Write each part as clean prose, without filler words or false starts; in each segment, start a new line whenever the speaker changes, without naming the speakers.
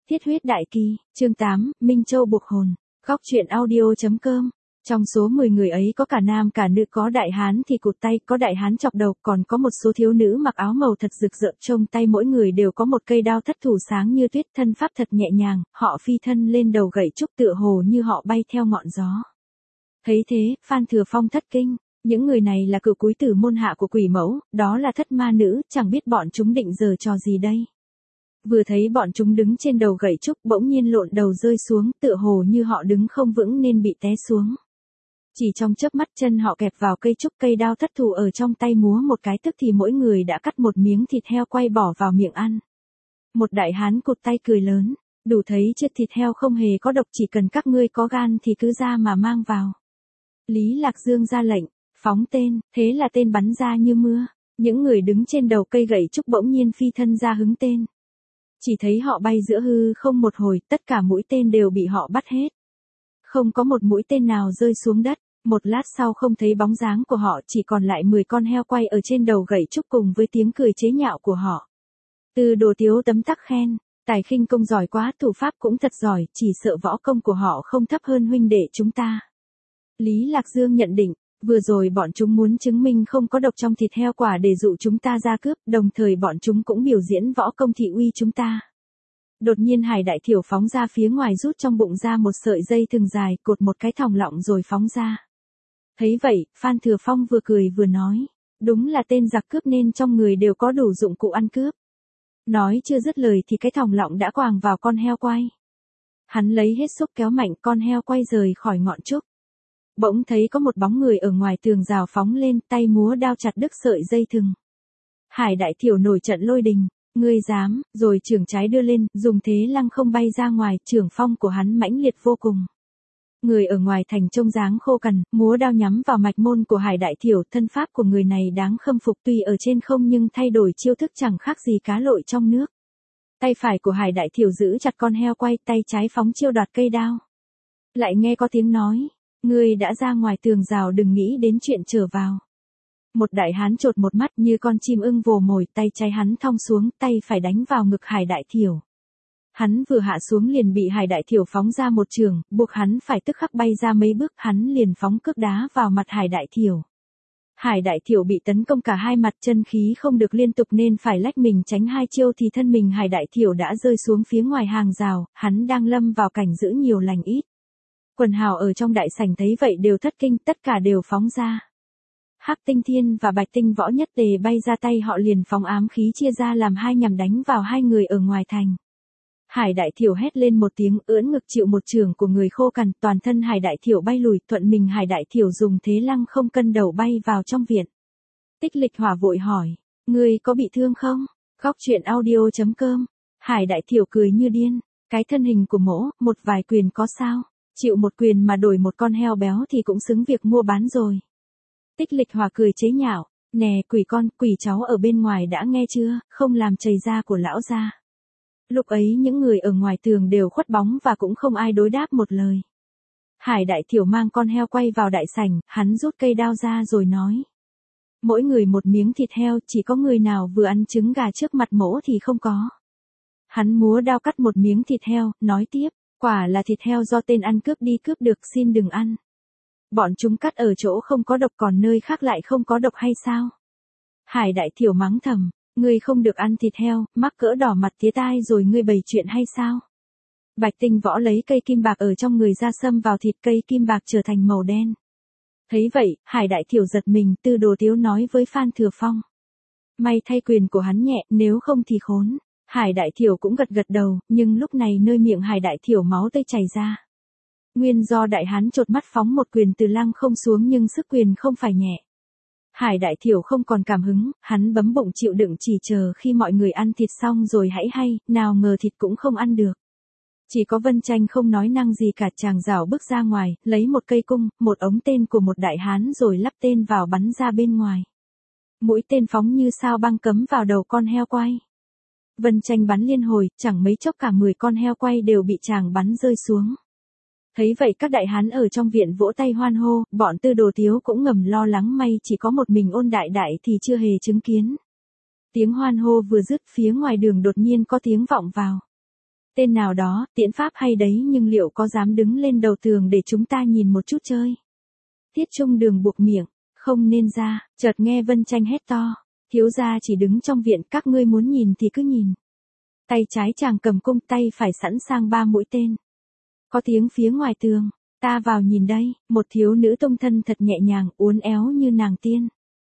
Thiết huyết đại kỳ, chương 8, Minh Châu buộc hồn. Góc truyện audio.com. Trong số 10 người ấy có cả nam cả nữ, có đại hán thì cụt tay, có đại hán chọc đầu, còn có một số thiếu nữ mặc áo màu thật rực rỡ, trong tay mỗi người đều có một cây đao thất thủ sáng như tuyết, thân pháp thật nhẹ nhàng, họ phi thân lên đầu gậy trúc tựa hồ như họ bay theo ngọn gió. Thấy thế, Phan Thừa Phong thất kinh, những người này là cựu cúi tử môn hạ của quỷ mẫu, đó là thất ma nữ, chẳng biết bọn chúng định giở trò gì đây. Vừa thấy bọn chúng đứng trên đầu gậy trúc bỗng nhiên lộn đầu rơi xuống, tựa hồ như họ đứng không vững nên bị té xuống. Chỉ trong chớp mắt chân họ kẹp vào cây trúc, cây đao thất thủ ở trong tay múa một cái, tức thì mỗi người đã cắt một miếng thịt heo quay bỏ vào miệng ăn. Một đại hán cụt tay cười lớn, đủ thấy chiếc thịt heo không hề có độc, chỉ cần các ngươi có gan thì cứ ra mà mang vào. Lý Lạc Dương ra lệnh, phóng tên, thế là tên bắn ra như mưa. Những người đứng trên đầu cây gậy trúc bỗng nhiên phi thân ra hứng tên. Chỉ thấy họ bay giữa hư không một hồi, tất cả mũi tên đều bị họ bắt hết. Không có một mũi tên nào rơi xuống đất. Một lát sau không thấy bóng dáng của họ, chỉ còn lại 10 con heo quay ở trên đầu gậy trúc cùng với tiếng cười chế nhạo của họ. Từ Đồ Tiếu tấm tắc khen, tài khinh công giỏi quá, thủ pháp cũng thật giỏi, chỉ sợ võ công của họ không thấp hơn huynh đệ chúng ta. Lý Lạc Dương nhận định, vừa rồi bọn chúng muốn chứng minh không có độc trong thịt heo quả để dụ chúng ta ra cướp, đồng thời bọn chúng cũng biểu diễn võ công thị uy chúng ta. Đột nhiên Hải Đại Thiểu phóng ra phía ngoài, rút trong bụng ra một sợi dây thừng dài, cột một cái thòng lọng rồi phóng ra. Thấy vậy, Phan Thừa Phong vừa cười vừa nói, đúng là tên giặc cướp nên trong người đều có đủ dụng cụ ăn cướp. Nói chưa dứt lời thì cái thòng lọng đã quàng vào con heo quay. Hắn lấy hết sức kéo mạnh, con heo quay rời khỏi ngọn trúc. Bỗng thấy có một bóng người ở ngoài tường rào phóng lên, tay múa đao chặt đứt sợi dây thừng. Hải Đại Thiểu nổi trận lôi đình, ngươi dám, rồi chưởng trái đưa lên, dùng thế lăng không bay ra ngoài, chưởng phong của hắn mãnh liệt vô cùng. Người ở ngoài thành trông dáng khô cằn, múa đao nhắm vào mạch môn của Hải Đại Thiểu, thân pháp của người này đáng khâm phục, tuy ở trên không nhưng thay đổi chiêu thức chẳng khác gì cá lội trong nước. Tay phải của Hải Đại Thiểu giữ chặt con heo quay, tay trái phóng chiêu đoạt cây đao. Lại nghe có tiếng nói, ngươi đã ra ngoài tường rào đừng nghĩ đến chuyện trở vào. Một đại hán chột một mắt như con chim ưng vồ mồi, tay trái hắn thong xuống, tay phải đánh vào ngực Hải Đại Thiểu. Hắn vừa hạ xuống liền bị Hải Đại Thiểu phóng ra một chưởng, buộc hắn phải tức khắc bay ra mấy bước, hắn liền phóng cước đá vào mặt Hải Đại Thiểu. Hải Đại Thiểu bị tấn công cả hai mặt, chân khí không được liên tục nên phải lách mình tránh hai chiêu thì thân mình Hải Đại Thiểu đã rơi xuống phía ngoài hàng rào, hắn đang lâm vào cảnh giữ nhiều lành ít. Quần hào ở trong đại sảnh thấy vậy đều thất kinh, tất cả đều phóng ra. Hắc Tinh Thiên và Bạch Tinh Võ nhất tề bay ra, tay họ liền phóng ám khí chia ra làm hai nhằm đánh vào hai người ở ngoài thành. Hải Đại Thiểu hét lên một tiếng, ưỡn ngực chịu một chưởng của người khô cằn, toàn thân Hải Đại Thiểu bay lùi, thuận mình Hải Đại Thiểu dùng thế lăng không cân đầu bay vào trong viện. Tích Lịch Hỏa vội hỏi, ngươi có bị thương không? Góc truyện audio.com. Hải Đại Thiểu cười như điên, cái thân hình của mỗ, một vài quyền có sao? Chịu một quyền mà đổi một con heo béo thì cũng xứng việc mua bán rồi. Tích Lịch Hòa cười chế nhạo, nè quỷ con, quỷ cháu ở bên ngoài đã nghe chưa, không làm chày da của lão gia. Lúc ấy những người ở ngoài tường đều khuất bóng và cũng không ai đối đáp một lời. Hải Đại Thiểu mang con heo quay vào đại sảnh, hắn rút cây đao ra rồi nói. Mỗi người một miếng thịt heo, chỉ có người nào vừa ăn trứng gà trước mặt mỗ thì không có. Hắn múa đao cắt một miếng thịt heo, nói tiếp, quả là thịt heo do tên ăn cướp đi cướp được, xin đừng ăn. Bọn chúng cắt ở chỗ không có độc, còn nơi khác lại không có độc hay sao? Hải Đại Thiểu mắng thầm, ngươi không được ăn thịt heo, mắc cỡ đỏ mặt tía tai rồi ngươi bày chuyện hay sao? Bạch Tinh Võ lấy cây kim bạc ở trong người ra xâm vào thịt, cây kim bạc trở thành màu đen. Thấy vậy, Hải Đại Thiểu giật mình, Từ Đồ Tiếu nói với Phan Thừa Phong. May thay quyền của hắn nhẹ, nếu không thì khốn. Hải Đại Thiểu cũng gật gật đầu, nhưng lúc này nơi miệng Hải Đại Thiểu máu tươi chảy ra. Nguyên do đại hán chột mắt phóng một quyền từ lăng không xuống nhưng sức quyền không phải nhẹ. Hải Đại Thiểu không còn cảm hứng, hắn bấm bụng chịu đựng chỉ chờ khi mọi người ăn thịt xong rồi hãy hay, nào ngờ thịt cũng không ăn được. Chỉ có Vân Tranh không nói năng gì cả, chàng rảo bước ra ngoài, lấy một cây cung, một ống tên của một đại hán rồi lắp tên vào bắn ra bên ngoài. Mũi tên phóng như sao băng cấm vào đầu con heo quay. Vân Tranh bắn liên hồi, chẳng mấy chốc cả 10 con heo quay đều bị chàng bắn rơi xuống. Thấy vậy các đại hán ở trong viện vỗ tay hoan hô, bọn Tư Đồ Tiếu cũng ngầm lo lắng, may chỉ có một mình Ôn Đại Đại thì chưa hề chứng kiến. Tiếng hoan hô vừa dứt, phía ngoài đường đột nhiên có tiếng vọng vào. Tên nào đó, tiễn pháp hay đấy nhưng liệu có dám đứng lên đầu tường để chúng ta nhìn một chút chơi? Tiết Trung Đường buộc miệng, không nên ra, chợt nghe Vân Tranh hét to. Thiếu gia chỉ đứng trong viện, các ngươi muốn nhìn thì cứ nhìn. Tay trái chàng cầm cung, tay phải sẵn sàng 3 mũi tên. Có tiếng phía ngoài tường, ta vào nhìn đây, một thiếu nữ tung thân thật nhẹ nhàng, uốn éo như nàng tiên.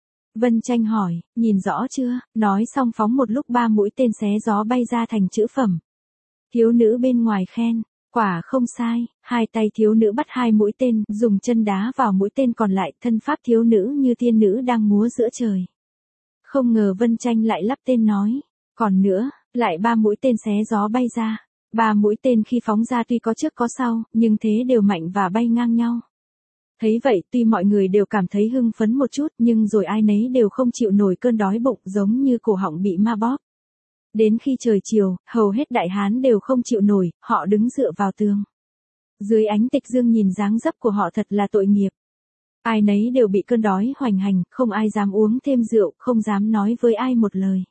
Vân Tranh hỏi, nhìn rõ chưa, nói xong phóng một lúc 3 mũi tên xé gió bay ra thành chữ phẩm. Thiếu nữ bên ngoài khen, quả không sai, hai tay thiếu nữ bắt 2 mũi tên, dùng chân đá vào mũi tên còn lại, thân pháp thiếu nữ như tiên nữ đang múa giữa trời. Không ngờ Vân Tranh lại lắp tên nói, còn nữa, lại 3 mũi tên xé gió bay ra. 3 mũi tên khi phóng ra tuy có trước có sau, nhưng thế đều mạnh và bay ngang nhau. Thấy vậy, tuy mọi người đều cảm thấy hưng phấn một chút, nhưng rồi ai nấy đều không chịu nổi cơn đói bụng, giống như cổ họng bị ma bóp. Đến khi trời chiều, hầu hết đại hán đều không chịu nổi, họ đứng dựa vào tường. Dưới ánh tịch dương nhìn dáng dấp của họ thật là tội nghiệp. Ai nấy đều bị cơn đói hoành hành, không ai dám uống thêm rượu, không dám nói với ai một lời.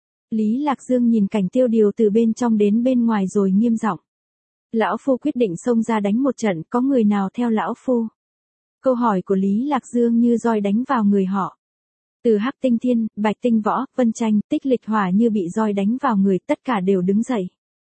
Lý Lạc Dương nhìn cảnh tiêu điều từ bên trong đến bên ngoài rồi nghiêm giọng. Lão Phu quyết định xông ra đánh một trận, có người nào theo Lão Phu? Câu hỏi của Lý Lạc Dương như roi đánh vào người họ. Từ Hắc Tinh Thiên, Bạch Tinh Võ, Vân Tranh, Tích Lịch Hỏa như bị roi đánh vào người, tất cả đều đứng dậy.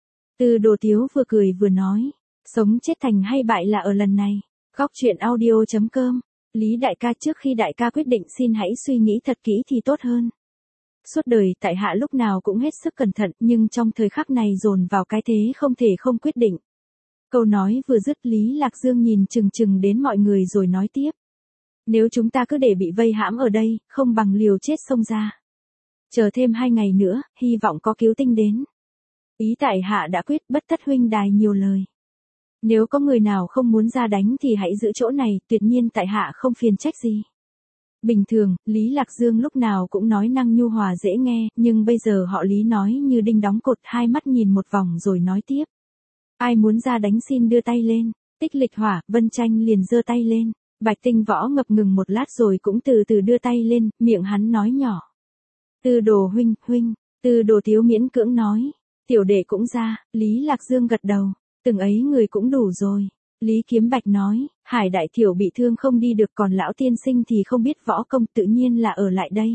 Từ Đồ Tiếu vừa cười vừa nói, sống chết thành hay bại là ở lần này. Góc truyện audio.com. Lý đại ca, trước khi đại ca quyết định xin hãy suy nghĩ thật kỹ thì tốt hơn. Suốt đời tại hạ lúc nào cũng hết sức cẩn thận, nhưng trong thời khắc này dồn vào cái thế không thể không quyết định. Câu nói vừa dứt, Lý Lạc Dương nhìn chừng chừng đến mọi người rồi nói tiếp. Nếu chúng ta cứ để bị vây hãm ở đây, không bằng liều chết xông ra. Chờ thêm 2 ngày nữa, hy vọng có cứu tinh đến. Ý tại hạ đã quyết, bất tất huynh đài nhiều lời. Nếu có người nào không muốn ra đánh thì hãy giữ chỗ này, tuyệt nhiên tại hạ không phiền trách gì. Bình thường, Lý Lạc Dương lúc nào cũng nói năng nhu hòa dễ nghe, nhưng bây giờ họ Lý nói như đinh đóng cột, hai mắt nhìn một vòng rồi nói tiếp. Ai muốn ra đánh xin đưa tay lên. Tích Lịch Hỏa, Vân Tranh liền giơ tay lên. Bạch Tinh Võ ngập ngừng một lát rồi cũng từ từ đưa tay lên, miệng hắn nói nhỏ. Từ Đồ huynh. Từ Đồ Tiếu miễn cưỡng nói. Tiểu đệ cũng ra. Lý Lạc Dương gật đầu. Từng ấy người cũng đủ rồi. Lý Kiếm Bạch nói, Hải đại thiểu bị thương không đi được, còn lão tiên sinh thì không biết võ công, tự nhiên là ở lại đây.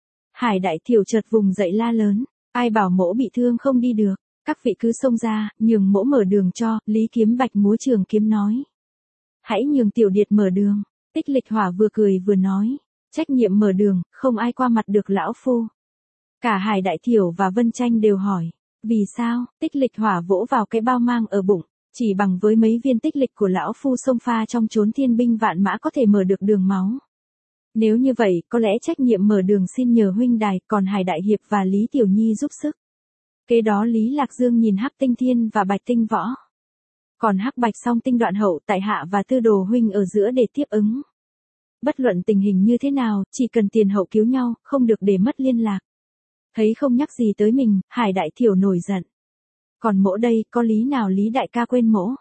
Hải đại thiểu chợt vùng dậy la lớn, ai bảo mỗ bị thương không đi được, các vị cứ xông ra, nhường mỗ mở đường cho. Lý Kiếm Bạch múa trường kiếm nói. Hãy nhường tiểu điệt mở đường. Tích Lịch Hỏa vừa cười vừa nói, trách nhiệm mở đường, không ai qua mặt được lão phu. Cả Hải đại thiểu và Vân Tranh đều hỏi, vì sao? Tích Lịch Hỏa vỗ vào cái bao mang ở bụng. Chỉ bằng với mấy viên tích lịch của lão phu xông pha trong chốn thiên binh vạn mã có thể mở được đường máu. Nếu như vậy, có lẽ trách nhiệm mở đường xin nhờ huynh đài, còn Hải đại hiệp và Lý Tiểu Nhi giúp sức. Kế đó Lý Lạc Dương nhìn Hắc Tinh Thiên và Bạch Tinh Võ. Còn Hắc Bạch Song Tinh Đoạn Hậu, tại hạ và Tư Đồ huynh ở giữa để tiếp ứng. Bất luận tình hình như thế nào, chỉ cần tiền hậu cứu nhau, không được để mất liên lạc. Thấy không nhắc gì tới mình, Hải đại thiểu nổi giận. Còn mỗ đây, có lý nào Lý đại ca quên mỗ?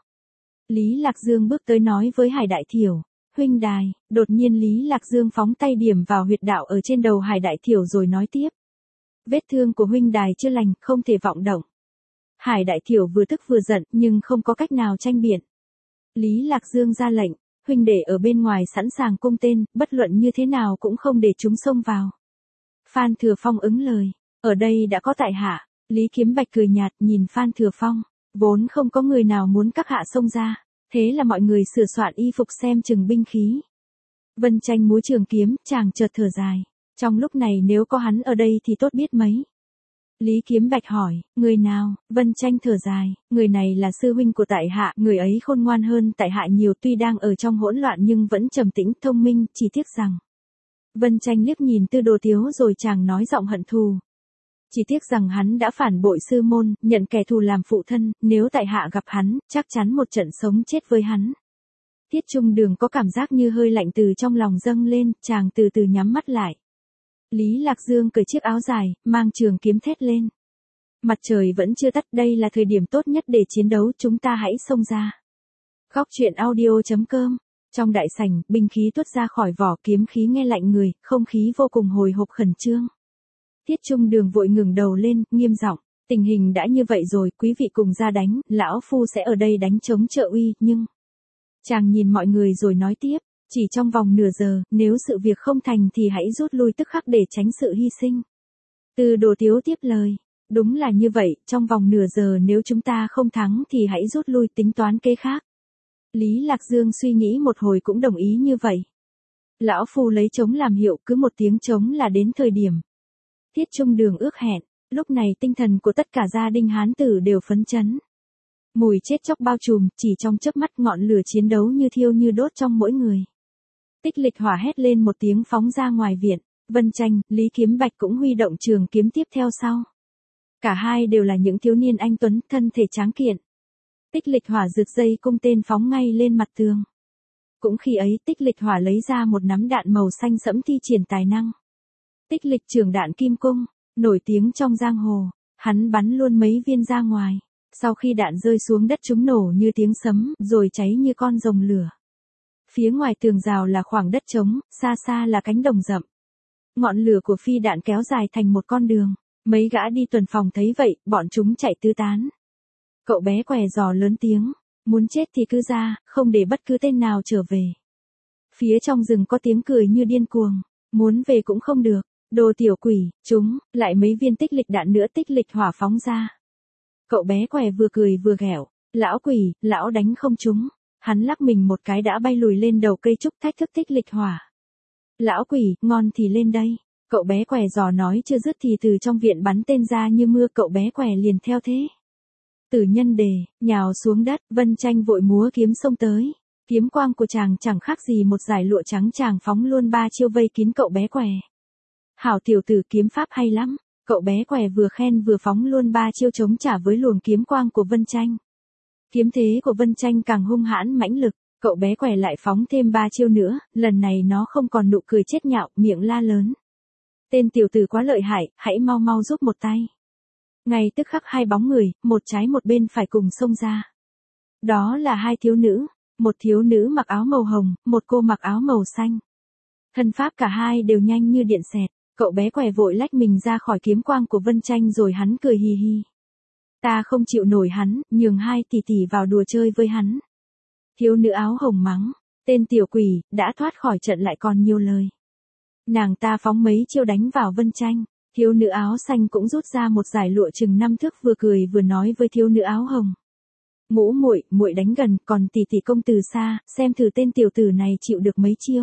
Lý Lạc Dương bước tới nói với Hải đại thiểu, huynh đài. Đột nhiên Lý Lạc Dương phóng tay điểm vào huyệt đạo ở trên đầu Hải đại thiểu rồi nói tiếp. Vết thương của huynh đài chưa lành, không thể vọng động. Hải đại thiểu vừa tức vừa giận, nhưng không có cách nào tranh biện. Lý Lạc Dương ra lệnh, huynh để ở bên ngoài sẵn sàng cung tên, bất luận như thế nào cũng không để chúng xông vào. Phan Thừa Phong ứng lời, ở đây đã có tại hạ. Lý Kiếm Bạch cười nhạt nhìn Phan Thừa Phong, vốn không có người nào muốn các hạ xông ra, thế là mọi người sửa soạn y phục xem chừng binh khí. Vân Tranh múa trường kiếm, chàng chợt thở dài, trong lúc này nếu có hắn ở đây thì tốt biết mấy. Lý Kiếm Bạch hỏi, người nào? Vân Tranh thở dài, người này là sư huynh của tại hạ, người ấy khôn ngoan hơn tại hạ nhiều, tuy đang ở trong hỗn loạn nhưng vẫn trầm tĩnh thông minh, chỉ tiếc rằng. Vân Tranh liếc nhìn Tư Đồ Tiếu rồi chàng nói giọng hận thù. Chỉ tiếc rằng hắn đã phản bội sư môn, nhận kẻ thù làm phụ thân, nếu tại hạ gặp hắn, chắc chắn một trận sống chết với hắn. Tiết Trung Đường có cảm giác như hơi lạnh từ trong lòng dâng lên, chàng từ từ nhắm mắt lại. Lý Lạc Dương cởi chiếc áo dài, mang trường kiếm thét lên. Mặt trời vẫn chưa tắt, đây là thời điểm tốt nhất để chiến đấu, chúng ta hãy xông ra. Góc truyện audio.com. Trong đại sảnh, binh khí tuốt ra khỏi vỏ, kiếm khí nghe lạnh người, không khí vô cùng hồi hộp khẩn trương. Tiết Trung Đường vội ngẩng đầu lên, nghiêm giọng, Tình hình đã như vậy rồi, quý vị cùng ra đánh, lão phu sẽ ở đây đánh chống trợ uy, nhưng... Chàng nhìn mọi người rồi nói tiếp, chỉ trong vòng nửa giờ, nếu sự việc không thành thì hãy rút lui tức khắc để tránh sự hy sinh. Từ Đồ Tiếu tiếp lời, đúng là như vậy, trong vòng nửa giờ nếu chúng ta không thắng thì hãy rút lui tính toán kế khác. Lý Lạc Dương suy nghĩ một hồi cũng đồng ý như vậy. Lão phu lấy trống làm hiệu, cứ một tiếng trống là đến thời điểm. Tiết Trung Đường ước hẹn, lúc này tinh thần của tất cả gia đình Hán tử đều phấn chấn. Mùi chết chóc bao trùm, chỉ trong chớp mắt ngọn lửa chiến đấu như thiêu như đốt trong mỗi người. Tích Lịch Hỏa hét lên một tiếng phóng ra ngoài viện, Vân Tranh, Lý Kiếm Bạch cũng huy động trường kiếm tiếp theo sau. Cả hai đều là những thiếu niên anh tuấn, thân thể tráng kiện. Tích Lịch Hỏa rượt dây cung tên phóng ngay lên mặt tường. Cũng khi ấy Tích Lịch Hỏa lấy ra một nắm đạn màu xanh sẫm thi triển tài năng. Tích Lịch trường đạn kim cung, nổi tiếng trong giang hồ, hắn bắn luôn mấy viên ra ngoài. Sau khi đạn rơi xuống đất chúng nổ như tiếng sấm, rồi cháy như con rồng lửa. Phía ngoài tường rào là khoảng đất trống, xa xa là cánh đồng rậm. Ngọn lửa của phi đạn kéo dài thành một con đường. Mấy gã đi tuần phòng thấy vậy, bọn chúng chạy tứ tán. Cậu bé què giò lớn tiếng, muốn chết thì cứ ra, không để bất cứ tên nào trở về. Phía trong rừng có tiếng cười như điên cuồng, muốn về cũng không được. Đồ tiểu quỷ, chúng, lại mấy viên tích lịch đạn nữa. Tích Lịch Hỏa phóng ra. Cậu bé què vừa cười vừa ghẹo, lão quỷ, lão đánh không trúng. Hắn lắc mình một cái đã bay lùi lên đầu cây trúc thách thức Tích Lịch Hỏa. Lão quỷ, ngon thì lên đây. Cậu bé què giò nói chưa dứt thì từ trong viện bắn tên ra như mưa, cậu bé què liền theo thế. Tử Nhân Đề, nhào xuống đất, Vân Tranh vội múa kiếm xông tới. Kiếm quang của chàng chẳng khác gì một dải lụa trắng, chàng phóng luôn 3 chiêu vây kín cậu bé què. Hảo tiểu tử, kiếm pháp hay lắm. Cậu bé què vừa khen vừa phóng luôn 3 chiêu chống trả với luồng kiếm quang của Vân Tranh. Kiếm thế của Vân Tranh càng hung hãn mãnh lực, cậu bé què lại phóng thêm 3 chiêu nữa, lần này nó không còn nụ cười chết nhạo, miệng la lớn. Tên tiểu tử quá lợi hại, hãy mau mau giúp một tay. Ngay tức khắc hai bóng người, một trái một bên phải cùng xông ra. Đó là hai thiếu nữ, một thiếu nữ mặc áo màu hồng, một cô mặc áo màu xanh. Thân pháp cả hai đều nhanh như điện xẹt, cậu bé què vội lách mình ra khỏi kiếm quang của Vân Tranh rồi hắn cười hì hì. Ta không chịu nổi hắn, nhường hai tỷ tỷ vào đùa chơi với hắn. Thiếu nữ áo hồng mắng, tên tiểu quỷ, đã thoát khỏi trận lại còn nhiều lời. Nàng ta phóng mấy chiêu đánh vào Vân Tranh, thiếu nữ áo xanh cũng rút ra một dải lụa chừng 5 thước, vừa cười vừa nói với thiếu nữ áo hồng. Ngũ muội, muội đánh gần, còn tỷ tỷ công từ xa, xem thử tên tiểu tử này chịu được mấy chiêu.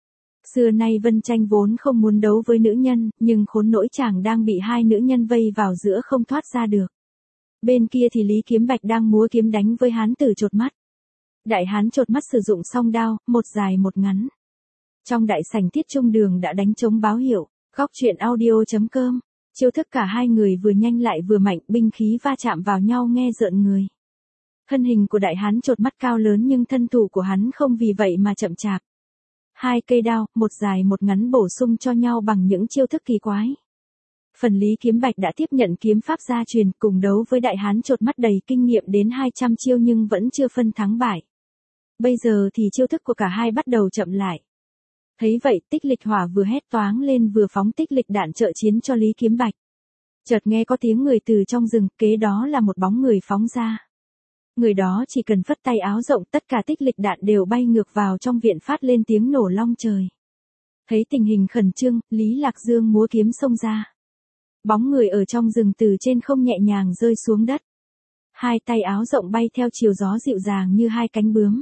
Xưa nay Vân Tranh vốn không muốn đấu với nữ nhân, nhưng khốn nỗi chàng đang bị hai nữ nhân vây vào giữa không thoát ra được. Bên kia thì Lý Kiếm Bạch đang múa kiếm đánh với hán tử chột mắt. Đại hán chột mắt sử dụng song đao, một dài một ngắn. Trong đại sảnh Tiết Trung Đường đã đánh trống báo hiệu, góc truyện audio.com. Chiêu thức cả hai người vừa nhanh lại vừa mạnh, binh khí va chạm vào nhau nghe rợn người. Thân hình của đại hán chột mắt cao lớn nhưng thân thủ của hắn không vì vậy mà chậm chạp. Hai cây đao, một dài một ngắn bổ sung cho nhau bằng những chiêu thức kỳ quái. Phần Lý Kiếm Bạch đã tiếp nhận kiếm pháp gia truyền, cùng đấu với đại hán chột mắt đầy kinh nghiệm đến 200 chiêu nhưng vẫn chưa phân thắng bại. Bây giờ thì chiêu thức của cả hai bắt đầu chậm lại. Thấy vậy, Tích Lịch Hỏa vừa hét toáng lên vừa phóng tích lịch đạn trợ chiến cho Lý Kiếm Bạch. Chợt nghe có tiếng người từ trong rừng, kế đó là một bóng người phóng ra. Người đó chỉ cần phất tay áo rộng, tất cả tích lịch đạn đều bay ngược vào trong viện phát lên tiếng nổ long trời. Thấy tình hình khẩn trương, Lý Lạc Dương múa kiếm xông ra. Bóng người ở trong rừng từ trên không nhẹ nhàng rơi xuống đất. Hai tay áo rộng bay theo chiều gió dịu dàng như hai cánh bướm.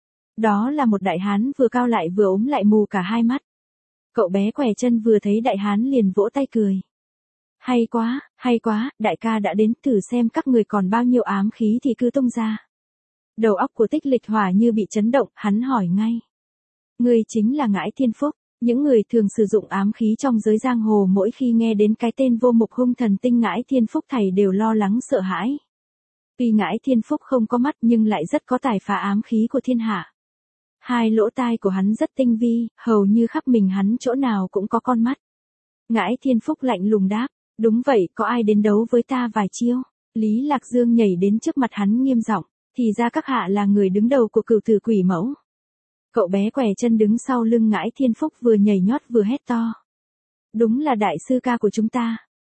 Đó là một đại hán vừa cao lại vừa ốm lại mù cả hai mắt. Cậu bé què chân vừa thấy đại hán liền vỗ tay cười. Hay quá, đại ca đã đến, thử xem các người còn bao nhiêu ám khí thì cứ tung ra. Đầu óc của Tích Lịch Hỏa như bị chấn động, hắn hỏi ngay. Ngươi chính là Ngãi Thiên Phúc. Những người thường sử dụng ám khí trong giới giang hồ mỗi khi nghe đến cái tên vô mục hung thần tinh Ngãi Thiên Phúc thầy đều lo lắng sợ hãi. Tuy Ngãi Thiên Phúc không có mắt nhưng lại rất có tài phá ám khí của thiên hạ. Hai lỗ tai của hắn rất tinh vi, hầu như khắp mình hắn chỗ nào cũng có con mắt. Ngãi Thiên Phúc lạnh lùng đáp, đúng vậy, có ai đến đấu với ta vài chiêu? Lý Lạc Dương nhảy đến trước mặt hắn nghiêm giọng, thì ra các hạ là người đứng đầu của Cửu Tử Quỷ Mẫu. Cậu bé què chân đứng sau lưng Ngãi Thiên Phúc vừa nhảy nhót vừa hét to. Đúng là đại sư ca của chúng ta.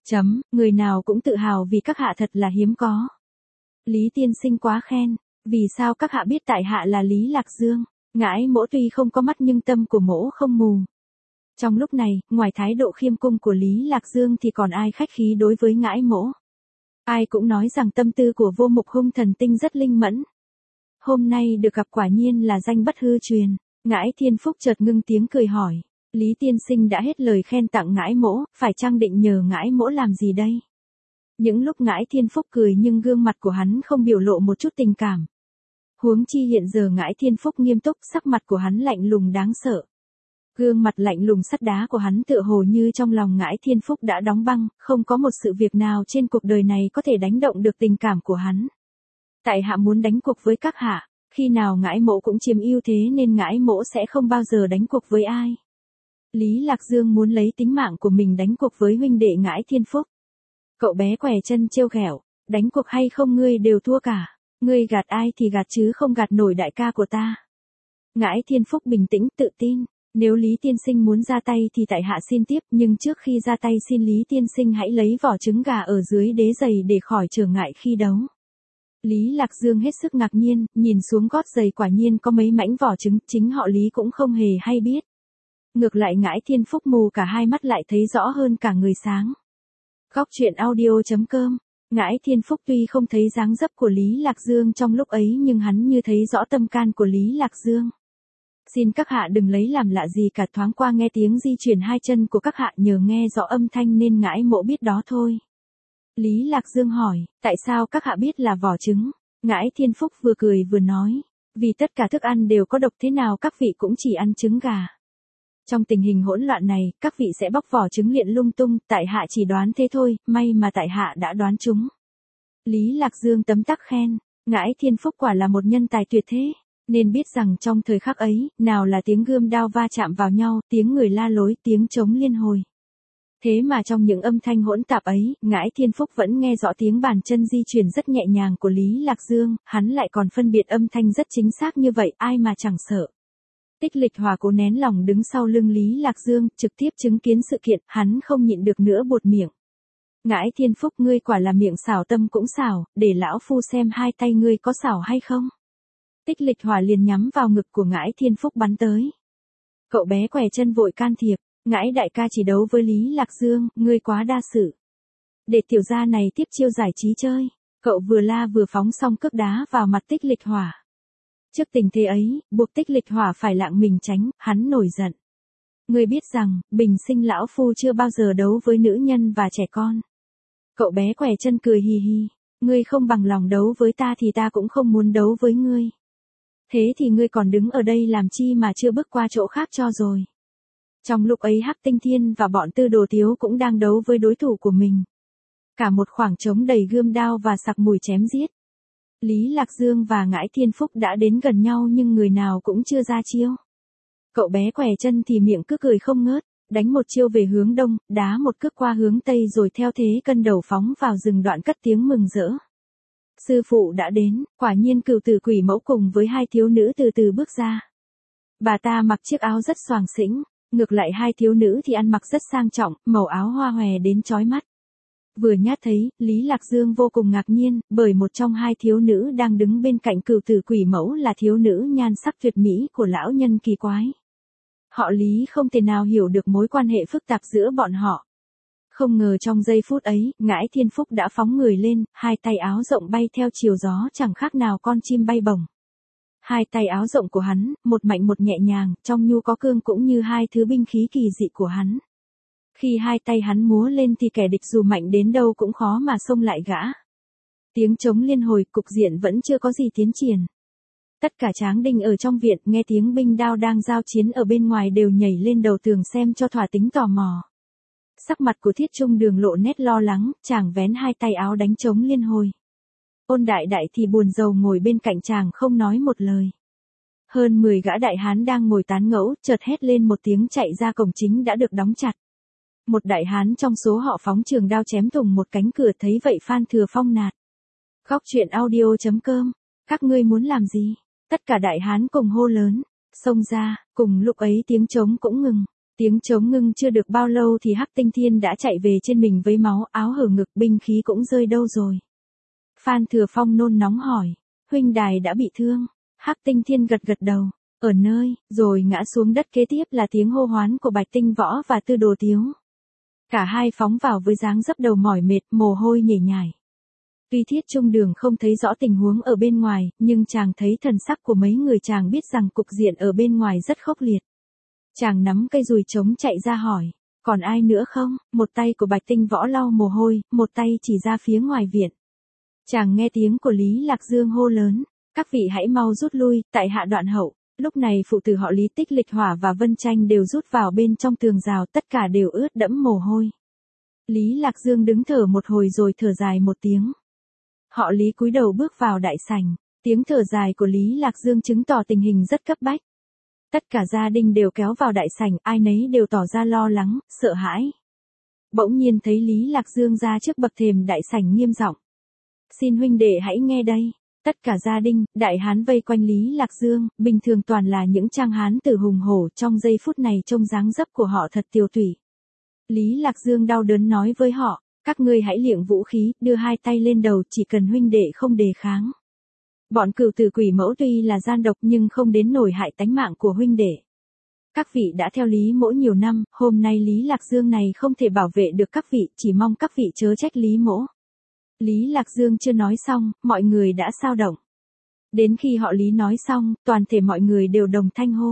Người nào cũng tự hào vì các hạ thật là hiếm có. Lý tiên sinh quá khen, vì sao các hạ biết tại hạ là Lý Lạc Dương? Ngãi mỗ tuy không có mắt nhưng tâm của mỗ không mù. Trong lúc này, ngoài thái độ khiêm cung của Lý Lạc Dương thì còn ai khách khí đối với ngãi mỗ. Ai cũng nói rằng tâm tư của vô mục hung thần tinh rất linh mẫn. Hôm nay được gặp quả nhiên là danh bất hư truyền. Ngãi Thiên Phúc chợt ngưng tiếng cười hỏi. Lý tiên sinh đã hết lời khen tặng ngãi mỗ, phải chăng định nhờ ngãi mỗ làm gì đây? Những lúc ngãi Thiên Phúc cười nhưng gương mặt của hắn không biểu lộ một chút tình cảm. Huống chi hiện giờ ngãi Thiên Phúc nghiêm túc, sắc mặt của hắn lạnh lùng đáng sợ. Gương mặt lạnh lùng sắt đá của hắn tựa hồ như trong lòng ngãi Thiên Phúc đã đóng băng, không có một sự việc nào trên cuộc đời này có thể đánh động được tình cảm của hắn. Tại hạ muốn đánh cuộc với các hạ, khi nào ngãi mỗ cũng chiếm ưu thế nên ngãi mỗ sẽ không bao giờ đánh cuộc với ai. Lý Lạc Dương muốn lấy tính mạng của mình đánh cuộc với huynh đệ ngãi Thiên Phúc. Cậu bé què chân trêu ghẹo, đánh cuộc hay không ngươi đều thua cả, ngươi gạt ai thì gạt chứ không gạt nổi đại ca của ta. Ngãi Thiên Phúc bình tĩnh tự tin, nếu Lý tiên sinh muốn ra tay thì tại hạ xin tiếp, nhưng trước khi ra tay xin Lý tiên sinh hãy lấy vỏ trứng gà ở dưới đế giày để khỏi trở ngại khi đấu. Lý Lạc Dương hết sức ngạc nhiên, nhìn xuống gót giày quả nhiên có mấy mảnh vỏ trứng, chính họ Lý cũng không hề hay biết. Ngược lại ngãi Thiên Phúc mù cả hai mắt lại thấy rõ hơn cả người sáng. Góc truyện audio.com. Ngãi Thiên Phúc tuy không thấy dáng dấp của Lý Lạc Dương trong lúc ấy nhưng hắn như thấy rõ tâm can của Lý Lạc Dương. Xin các hạ đừng lấy làm lạ gì cả, thoáng qua nghe tiếng di chuyển hai chân của các hạ, nhờ nghe rõ âm thanh nên ngãi mỗ biết đó thôi. Lý Lạc Dương hỏi, tại sao các hạ biết là vỏ trứng? Ngãi Thiên Phúc vừa cười vừa nói, vì tất cả thức ăn đều có độc, thế nào các vị cũng chỉ ăn trứng gà. Trong tình hình hỗn loạn này, các vị sẽ bóc vỏ trứng liệng lung tung, tại hạ chỉ đoán thế thôi, may mà tại hạ đã đoán trúng. Lý Lạc Dương tấm tắc khen, ngãi Thiên Phúc quả là một nhân tài tuyệt thế, nên biết rằng trong thời khắc ấy, nào là tiếng gươm đao va chạm vào nhau, tiếng người la lối, tiếng trống liên hồi. Thế mà trong những âm thanh hỗn tạp ấy, ngãi Thiên Phúc vẫn nghe rõ tiếng bàn chân di chuyển rất nhẹ nhàng của Lý Lạc Dương, hắn lại còn phân biệt âm thanh rất chính xác như vậy, ai mà chẳng sợ. Tích Lịch Hòa cố nén lòng đứng sau lưng Lý Lạc Dương, trực tiếp chứng kiến sự kiện, hắn không nhịn được nữa buột miệng. Ngãi Thiên Phúc ngươi quả là miệng xảo tâm cũng xảo, để lão phu xem hai tay ngươi có xảo hay không. Tích Lịch Hòa liền nhắm vào ngực của ngãi Thiên Phúc bắn tới. Cậu bé què chân vội can thiệp, ngãi đại ca chỉ đấu với Lý Lạc Dương, ngươi quá đa sự. Để tiểu gia này tiếp chiêu giải trí chơi, cậu vừa la vừa phóng xong cước đá vào mặt Tích Lịch Hòa. Trước tình thế ấy, buộc Tích Lịch Hòa phải lạng mình tránh, hắn nổi giận. Ngươi biết rằng, bình sinh lão phu chưa bao giờ đấu với nữ nhân và trẻ con. Cậu bé què chân cười hì hì, ngươi không bằng lòng đấu với ta thì ta cũng không muốn đấu với ngươi. Thế thì ngươi còn đứng ở đây làm chi mà chưa bước qua chỗ khác cho rồi. Trong lúc ấy Hắc Tinh Thiên và bọn Tư Đồ Tiếu cũng đang đấu với đối thủ của mình. Cả một khoảng trống đầy gươm đao và sặc mùi chém giết. Lý Lạc Dương và ngãi Thiên Phúc đã đến gần nhau nhưng người nào cũng chưa ra chiêu. Cậu bé què chân thì miệng cứ cười không ngớt, đánh một chiêu về hướng đông, đá một cước qua hướng tây rồi theo thế cân đầu phóng vào rừng đoạn cất tiếng mừng rỡ. Sư phụ đã đến, quả nhiên Cửu Tử Quỷ Mẫu cùng với hai thiếu nữ từ từ bước ra. Bà ta mặc chiếc áo rất xoàng xĩnh, ngược lại hai thiếu nữ thì ăn mặc rất sang trọng, màu áo hoa hòe đến chói mắt. Vừa nhát thấy, Lý Lạc Dương vô cùng ngạc nhiên, bởi một trong hai thiếu nữ đang đứng bên cạnh Cửu Tử Quỷ Mẫu là thiếu nữ nhan sắc tuyệt mỹ của lão nhân kỳ quái. Họ Lý không thể nào hiểu được mối quan hệ phức tạp giữa bọn họ. Không ngờ trong giây phút ấy, ngãi Thiên Phúc đã phóng người lên, hai tay áo rộng bay theo chiều gió chẳng khác nào con chim bay bổng. Hai tay áo rộng của hắn, một mạnh một nhẹ nhàng, trong nhu có cương cũng như hai thứ binh khí kỳ dị của hắn. Khi hai tay hắn múa lên thì kẻ địch dù mạnh đến đâu cũng khó mà xông lại gã. Tiếng trống liên hồi, cục diện vẫn chưa có gì tiến triển. Tất cả tráng đinh ở trong viện nghe tiếng binh đao đang giao chiến ở bên ngoài đều nhảy lên đầu tường xem cho thỏa tính tò mò. Sắc mặt của Thiết Trung Đường lộ nét lo lắng, chàng vén hai tay áo đánh trống liên hồi. Ôn Đại Đại thì buồn rầu ngồi bên cạnh chàng không nói một lời. Hơn 10 gã đại hán đang ngồi tán ngẫu, chợt hét lên một tiếng chạy ra cổng chính đã được đóng chặt. Một đại hán trong số họ phóng trường đao chém thủng một cánh cửa, thấy vậy Phan Thừa Phong nạt. Góc truyện audio.com, các ngươi muốn làm gì? Tất cả đại hán cùng hô lớn, xông ra, cùng lúc ấy tiếng trống cũng ngừng. Tiếng trống ngưng chưa được bao lâu thì Hắc Tinh Thiên đã chạy về trên mình với máu, áo hở ngực, binh khí cũng rơi đâu rồi. Phan Thừa Phong nôn nóng hỏi, huynh đài đã bị thương. Hắc Tinh Thiên gật gật đầu, ở nơi, rồi ngã xuống đất. Kế tiếp là tiếng hô hoán của Bạch Tinh Võ và Tư Đồ Tiếu. Cả hai phóng vào với dáng dấp đầu mỏi mệt, mồ hôi nhễ nhại. Tuy Thiết Trung Đường không thấy rõ tình huống ở bên ngoài, nhưng chàng thấy thần sắc của mấy người, chàng biết rằng cục diện ở bên ngoài rất khốc liệt. Chàng nắm cây dùi trống chạy ra hỏi, còn ai nữa không? Một tay của Bạch Tinh Võ lau mồ hôi, một tay chỉ ra phía ngoài viện. Chàng nghe tiếng của Lý Lạc Dương hô lớn, các vị hãy mau rút lui, tại hạ đoạn hậu. Lúc này phụ tử họ Lý Tích Lịch Hỏa và Vân Tranh đều rút vào bên trong tường rào, tất cả đều ướt đẫm mồ hôi. Lý Lạc Dương đứng thở một hồi rồi thở dài một tiếng. Họ Lý cúi đầu bước vào đại sảnh, tiếng thở dài của Lý Lạc Dương chứng tỏ tình hình rất cấp bách. Tất cả gia đình đều kéo vào đại sảnh, ai nấy đều tỏ ra lo lắng, sợ hãi. Bỗng nhiên thấy Lý Lạc Dương ra trước bậc thềm đại sảnh nghiêm giọng. Xin huynh đệ hãy nghe đây. Tất cả gia đình, đại hán vây quanh Lý Lạc Dương, bình thường toàn là những trang hán tử hùng hổ, trong giây phút này trông dáng dấp của họ thật tiều tụy. Lý Lạc Dương đau đớn nói với họ, các ngươi hãy liệng vũ khí, đưa hai tay lên đầu, chỉ cần huynh đệ không đề kháng. Bọn cửu tử quỷ mẫu tuy là gian độc nhưng không đến nổi hại tánh mạng của huynh đệ. Các vị đã theo Lý Mỗ nhiều năm, hôm nay Lý Lạc Dương này không thể bảo vệ được các vị, chỉ mong các vị chớ trách Lý Mỗ. Lý Lạc Dương chưa nói xong, mọi người đã xao động. Đến khi họ Lý nói xong, toàn thể mọi người đều đồng thanh hô.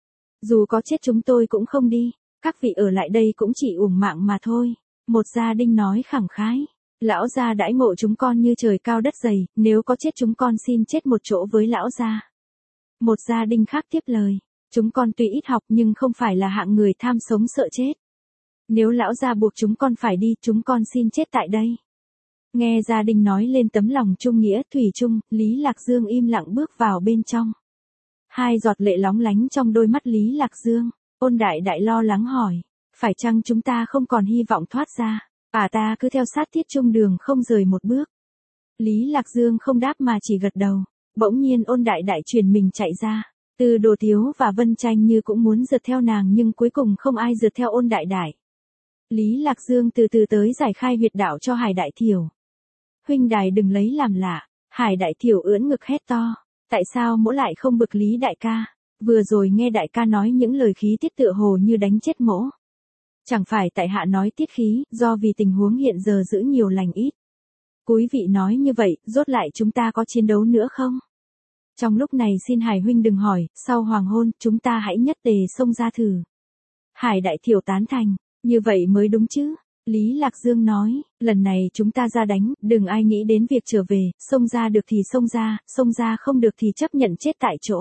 Dù có chết chúng tôi cũng không đi, các vị ở lại đây cũng chỉ uổng mạng mà thôi. Một gia đình nói khẳng khái. Lão gia đãi ngộ chúng con như trời cao đất dày, nếu có chết chúng con xin chết một chỗ với lão gia. Một gia đình khác tiếp lời. Chúng con tuy ít học nhưng không phải là hạng người tham sống sợ chết. Nếu lão gia buộc chúng con phải đi, chúng con xin chết tại đây. Nghe gia đình nói lên tấm lòng trung nghĩa thủy chung, Lý Lạc Dương im lặng bước vào bên trong. Hai giọt lệ lóng lánh trong đôi mắt Lý Lạc Dương. Ôn Đại Đại lo lắng hỏi, phải chăng chúng ta không còn hy vọng thoát ra? Ta cứ theo sát Thiết Trung Đường không rời một bước. Lý Lạc Dương không đáp mà chỉ gật đầu. Bỗng nhiên Ôn Đại Đại chuyển mình chạy ra. Từ Đồ Tiếu và Vân Tranh như cũng muốn rượt theo nàng nhưng cuối cùng không ai rượt theo Ôn Đại Đại. Lý Lạc Dương từ từ tới giải khai huyệt đạo cho Hải Đại Thiểu. Huynh đài đừng lấy làm lạ. Hải Đại Thiểu ưỡn ngực hét to. Tại sao mỗ lại không bực Lý đại ca? Vừa rồi nghe đại ca nói những lời khí tiết tựa hồ như đánh chết mỗ. Chẳng phải tại hạ nói tiết khí, do vì tình huống hiện giờ giữ nhiều lành ít. Quý vị nói như vậy, rốt lại chúng ta có chiến đấu nữa không? Trong lúc này xin Hải huynh đừng hỏi, sau hoàng hôn, chúng ta hãy nhất tề xông ra thử. Hải Đại Thiểu tán thành, như vậy mới đúng chứ. Lý Lạc Dương nói, lần này chúng ta ra đánh, đừng ai nghĩ đến việc trở về, xông ra được thì xông ra không được thì chấp nhận chết tại chỗ.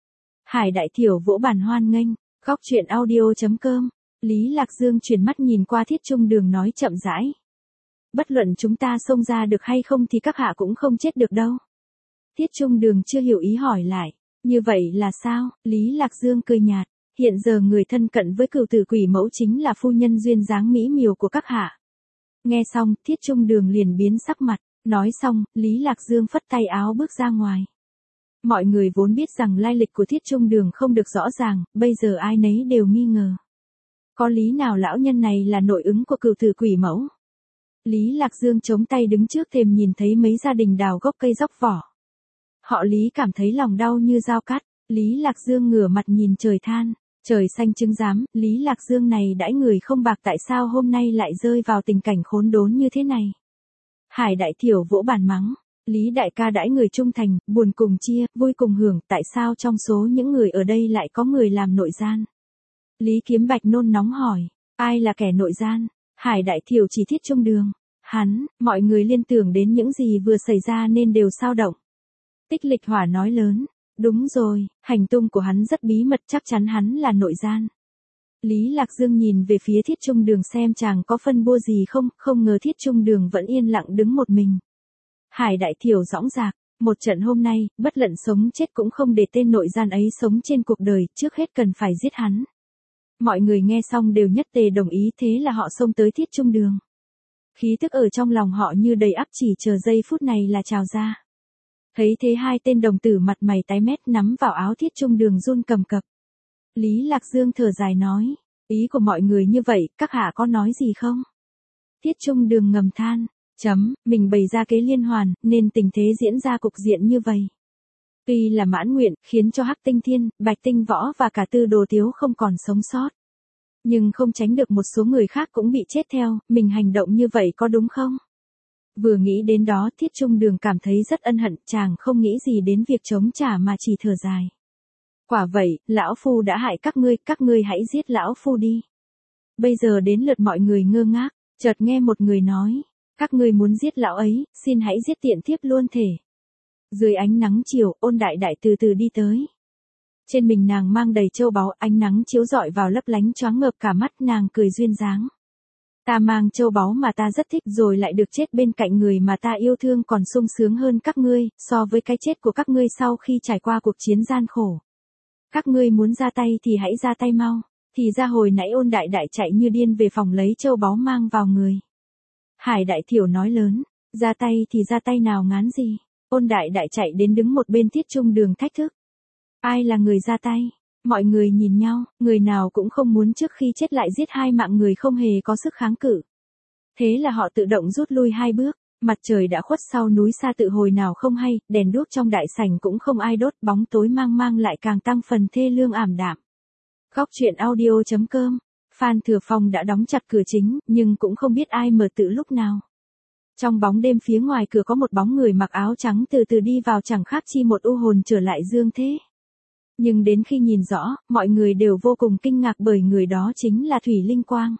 Hải Đại Thiểu vỗ bàn hoan nghênh, góc truyện audio.com. Lý Lạc Dương chuyển mắt nhìn qua Thiết Trung Đường nói chậm rãi. Bất luận chúng ta xông ra được hay không thì các hạ cũng không chết được đâu. Thiết Trung Đường chưa hiểu ý hỏi lại, như vậy là sao? Lý Lạc Dương cười nhạt, hiện giờ người thân cận với cửu tử quỷ mẫu chính là phu nhân duyên dáng mỹ miều của các hạ. Nghe xong, Thiết Trung Đường liền biến sắc mặt, nói xong, Lý Lạc Dương phất tay áo bước ra ngoài. Mọi người vốn biết rằng lai lịch của Thiết Trung Đường không được rõ ràng, bây giờ ai nấy đều nghi ngờ. Có lý nào lão nhân này là nội ứng của cửu tử quỷ mẫu? Lý Lạc Dương chống tay đứng trước thềm nhìn thấy mấy gia đình đào gốc cây dóc vỏ. Họ Lý cảm thấy lòng đau như dao cắt. Lý Lạc Dương ngửa mặt nhìn trời than. Trời xanh chứng giám, Lý Lạc Dương này đãi người không bạc, tại sao hôm nay lại rơi vào tình cảnh khốn đốn như thế này? Hải Đại Thiểu vỗ bàn mắng. Lý đại ca đãi người trung thành, buồn cùng chia, vui cùng hưởng, tại sao trong số những người ở đây lại có người làm nội gian? Lý Kiếm Bạch nôn nóng hỏi, ai là kẻ nội gian? Hải Đại Thiểu chỉ Thiết Trung Đường. Hắn, mọi người liên tưởng đến những gì vừa xảy ra nên đều xao động. Tích Lịch Hỏa nói lớn, đúng rồi, hành tung của hắn rất bí mật, chắc chắn hắn là nội gian. Lý Lạc Dương nhìn về phía Thiết Trung Đường xem chàng có phân bua gì không, không ngờ Thiết Trung Đường vẫn yên lặng đứng một mình. Hải Đại Thiểu dõng dạc, một trận hôm nay, bất luận sống chết cũng không để tên nội gian ấy sống trên cuộc đời, trước hết cần phải giết hắn. Mọi người nghe xong đều nhất tề đồng ý, thế là họ xông tới Thiết Trung Đường. Khí tức ở trong lòng họ như đầy ắp, chỉ chờ giây phút này là trào ra. Thấy thế hai tên đồng tử mặt mày tái mét nắm vào áo Thiết Trung Đường run cầm cập. Lý Lạc Dương thở dài nói, Ý của mọi người như vậy, các hạ có nói gì không? Tiết Trung Đường ngầm than, mình bày ra kế liên hoàn, nên tình thế diễn ra cục diện như vậy. Tuy là mãn nguyện, khiến cho Hắc Tinh Thiên, Bạch Tinh Võ và cả Tư Đồ Tiếu không còn sống sót. Nhưng không tránh được một số người khác cũng bị chết theo, mình hành động như vậy có đúng không? Vừa nghĩ đến đó Tiết Trung Đường cảm thấy rất ân hận, chàng không nghĩ gì đến việc chống trả mà chỉ thở dài. Quả vậy, lão phu đã hại các ngươi hãy giết lão phu đi. Bây giờ đến lượt mọi người ngơ ngác, chợt nghe một người nói, các ngươi muốn giết lão ấy, xin hãy giết tiện thiếp luôn thể. Dưới ánh nắng chiều, Ôn Đại Đại từ từ đi tới. Trên mình nàng mang đầy châu báu, ánh nắng chiếu rọi vào lấp lánh choáng ngợp cả mắt, nàng cười duyên dáng. Ta mang châu báu mà ta rất thích rồi lại được chết bên cạnh người mà ta yêu thương còn sung sướng hơn các ngươi, so với cái chết của các ngươi sau khi trải qua cuộc chiến gian khổ. Các ngươi muốn ra tay thì hãy ra tay mau. Thì ra hồi nãy Ôn Đại Đại chạy như điên về phòng lấy châu báu mang vào người. Hải Đại Thiểu nói lớn, ra tay thì ra tay nào ngán gì. Ôn Đại Đại chạy đến đứng một bên Tiết Trung Đường thách thức. Ai là người ra tay? Mọi người nhìn nhau, người nào cũng không muốn trước khi chết lại giết hai mạng người không hề có sức kháng cự. Thế là họ tự động rút lui hai bước, mặt trời đã khuất sau núi xa tự hồi nào không hay, đèn đuốc trong đại sảnh cũng không ai đốt, bóng tối mang mang lại càng tăng phần thê lương ảm đạm. Góc truyện audio.com, Phan Thừa Phong đã đóng chặt cửa chính, nhưng cũng không biết ai mở từ lúc nào. Trong bóng đêm phía ngoài cửa có một bóng người mặc áo trắng từ từ đi vào, chẳng khác chi một u hồn trở lại dương thế. Nhưng đến khi nhìn rõ, mọi người đều vô cùng kinh ngạc bởi người đó chính là Thủy Linh Quang.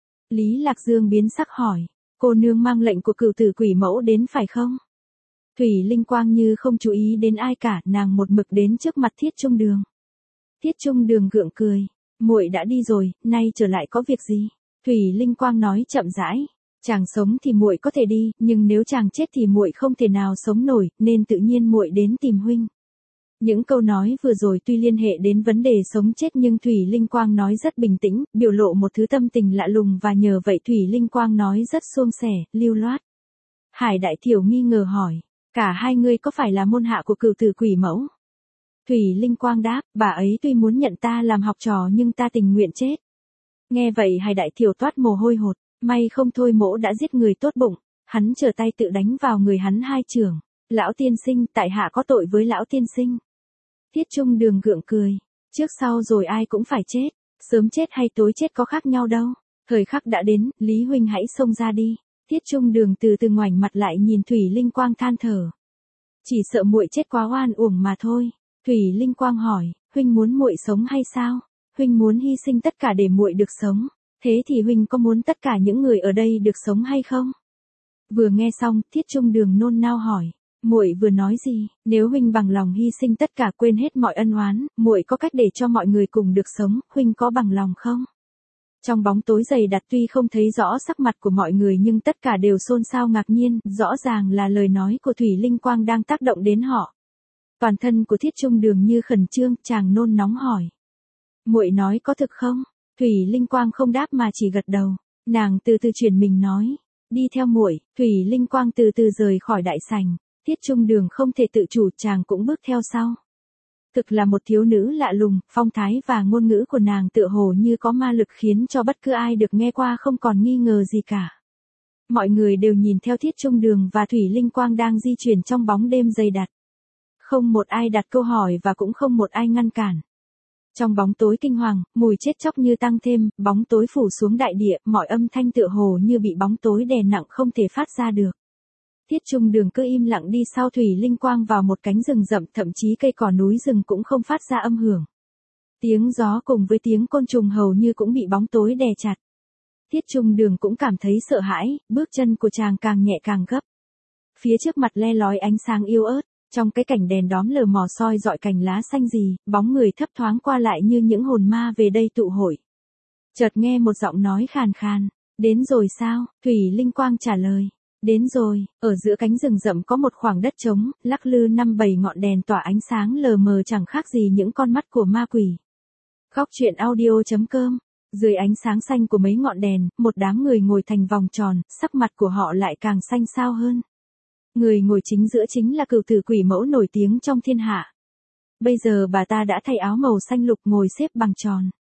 Lý Lạc Dương biến sắc hỏi, cô nương mang lệnh của Cửu Tử Quỷ Mẫu đến phải không? Thủy Linh Quang như không chú ý đến ai cả, nàng một mực đến trước mặt Thiết Trung Đường. Thiết Trung Đường gượng cười, muội đã đi rồi, nay trở lại có việc gì? Thủy Linh Quang nói chậm rãi, chàng sống thì muội có thể đi, nhưng nếu chàng chết thì muội không thể nào sống nổi, nên tự nhiên muội đến tìm huynh. Những câu nói vừa rồi tuy liên hệ đến vấn đề sống chết nhưng Thủy Linh Quang nói rất bình tĩnh, biểu lộ một thứ tâm tình lạ lùng và nhờ vậy Thủy Linh Quang nói rất suôn sẻ, lưu loát. Hải Đại Thiểu nghi ngờ hỏi, cả hai ngươi có phải là môn hạ của Cửu Tử Quỷ Mẫu? Thủy Linh Quang đáp, bà ấy tuy muốn nhận ta làm học trò nhưng ta tình nguyện chết. Nghe vậy Hải Đại Thiểu toát mồ hôi hột, may không thôi mỗ đã giết người tốt bụng, hắn trở tay tự đánh vào người hắn hai chưởng. Lão tiên sinh, tại hạ có tội với lão tiên sinh. Thiết Trung Đường gượng cười, trước sau rồi ai cũng phải chết, sớm chết hay tối chết có khác nhau đâu. Thời khắc đã đến, Lý huynh hãy xông ra đi. Thiết Trung Đường từ từ ngoảnh mặt lại nhìn Thủy Linh Quang than thở. Chỉ sợ muội chết quá oan uổng mà thôi. Thủy Linh Quang hỏi, huynh muốn muội sống hay sao? Huynh muốn hy sinh tất cả để muội được sống. Thế thì huynh có muốn tất cả những người ở đây được sống hay không? Vừa nghe xong, Thiết Trung Đường nôn nao hỏi, muội vừa nói gì? Nếu huynh bằng lòng hy sinh tất cả quên hết mọi ân oán, muội có cách để cho mọi người cùng được sống, huynh có bằng lòng không? Trong bóng tối dày đặc tuy không thấy rõ sắc mặt của mọi người nhưng tất cả đều xôn xao ngạc nhiên, rõ ràng là lời nói của Thủy Linh Quang đang tác động đến họ. Toàn thân của Thiết Trung Đường như khẩn trương, chàng nôn nóng hỏi. Muội nói có thực không? Thủy Linh Quang không đáp mà chỉ gật đầu. Nàng từ từ chuyển mình nói, đi theo muội. Thủy Linh Quang từ từ rời khỏi đại sảnh. Thiết Trung Đường không thể tự chủ, chàng cũng bước theo sau. Thực là một thiếu nữ lạ lùng, phong thái và ngôn ngữ của nàng tựa hồ như có ma lực khiến cho bất cứ ai được nghe qua không còn nghi ngờ gì cả. Mọi người đều nhìn theo Thiết Trung Đường và Thủy Linh Quang đang di chuyển trong bóng đêm dày đặc. Không một ai đặt câu hỏi và cũng không một ai ngăn cản. Trong bóng tối kinh hoàng, mùi chết chóc như tăng thêm, bóng tối phủ xuống đại địa, mọi âm thanh tựa hồ như bị bóng tối đè nặng không thể phát ra được. Thiết Trung Đường cứ im lặng đi sau Thủy Linh Quang vào một cánh rừng rậm, thậm chí cây cỏ núi rừng cũng không phát ra âm hưởng. Tiếng gió cùng với tiếng côn trùng hầu như cũng bị bóng tối đè chặt. Thiết Trung Đường cũng cảm thấy sợ hãi, bước chân của chàng càng nhẹ càng gấp. Phía trước mặt le lói ánh sáng yếu ớt, trong cái cảnh đèn đóm lờ mò soi dọi cành lá xanh rì, bóng người thấp thoáng qua lại như những hồn ma về đây tụ hội. Chợt nghe một giọng nói khàn khàn, đến rồi sao? Thủy Linh Quang trả lời. Đến rồi, ở giữa cánh rừng rậm có một khoảng đất trống, lắc lư 5-7 ngọn đèn tỏa ánh sáng lờ mờ chẳng khác gì những con mắt của ma quỷ. Góc truyện audio.com, dưới ánh sáng xanh của mấy ngọn đèn, một đám người ngồi thành vòng tròn, sắc mặt của họ lại càng xanh xao hơn. Người ngồi chính giữa chính là Cửu Tử Quỷ Mẫu nổi tiếng trong thiên hạ. Bây giờ bà ta đã thay áo màu xanh lục ngồi xếp bằng tròn.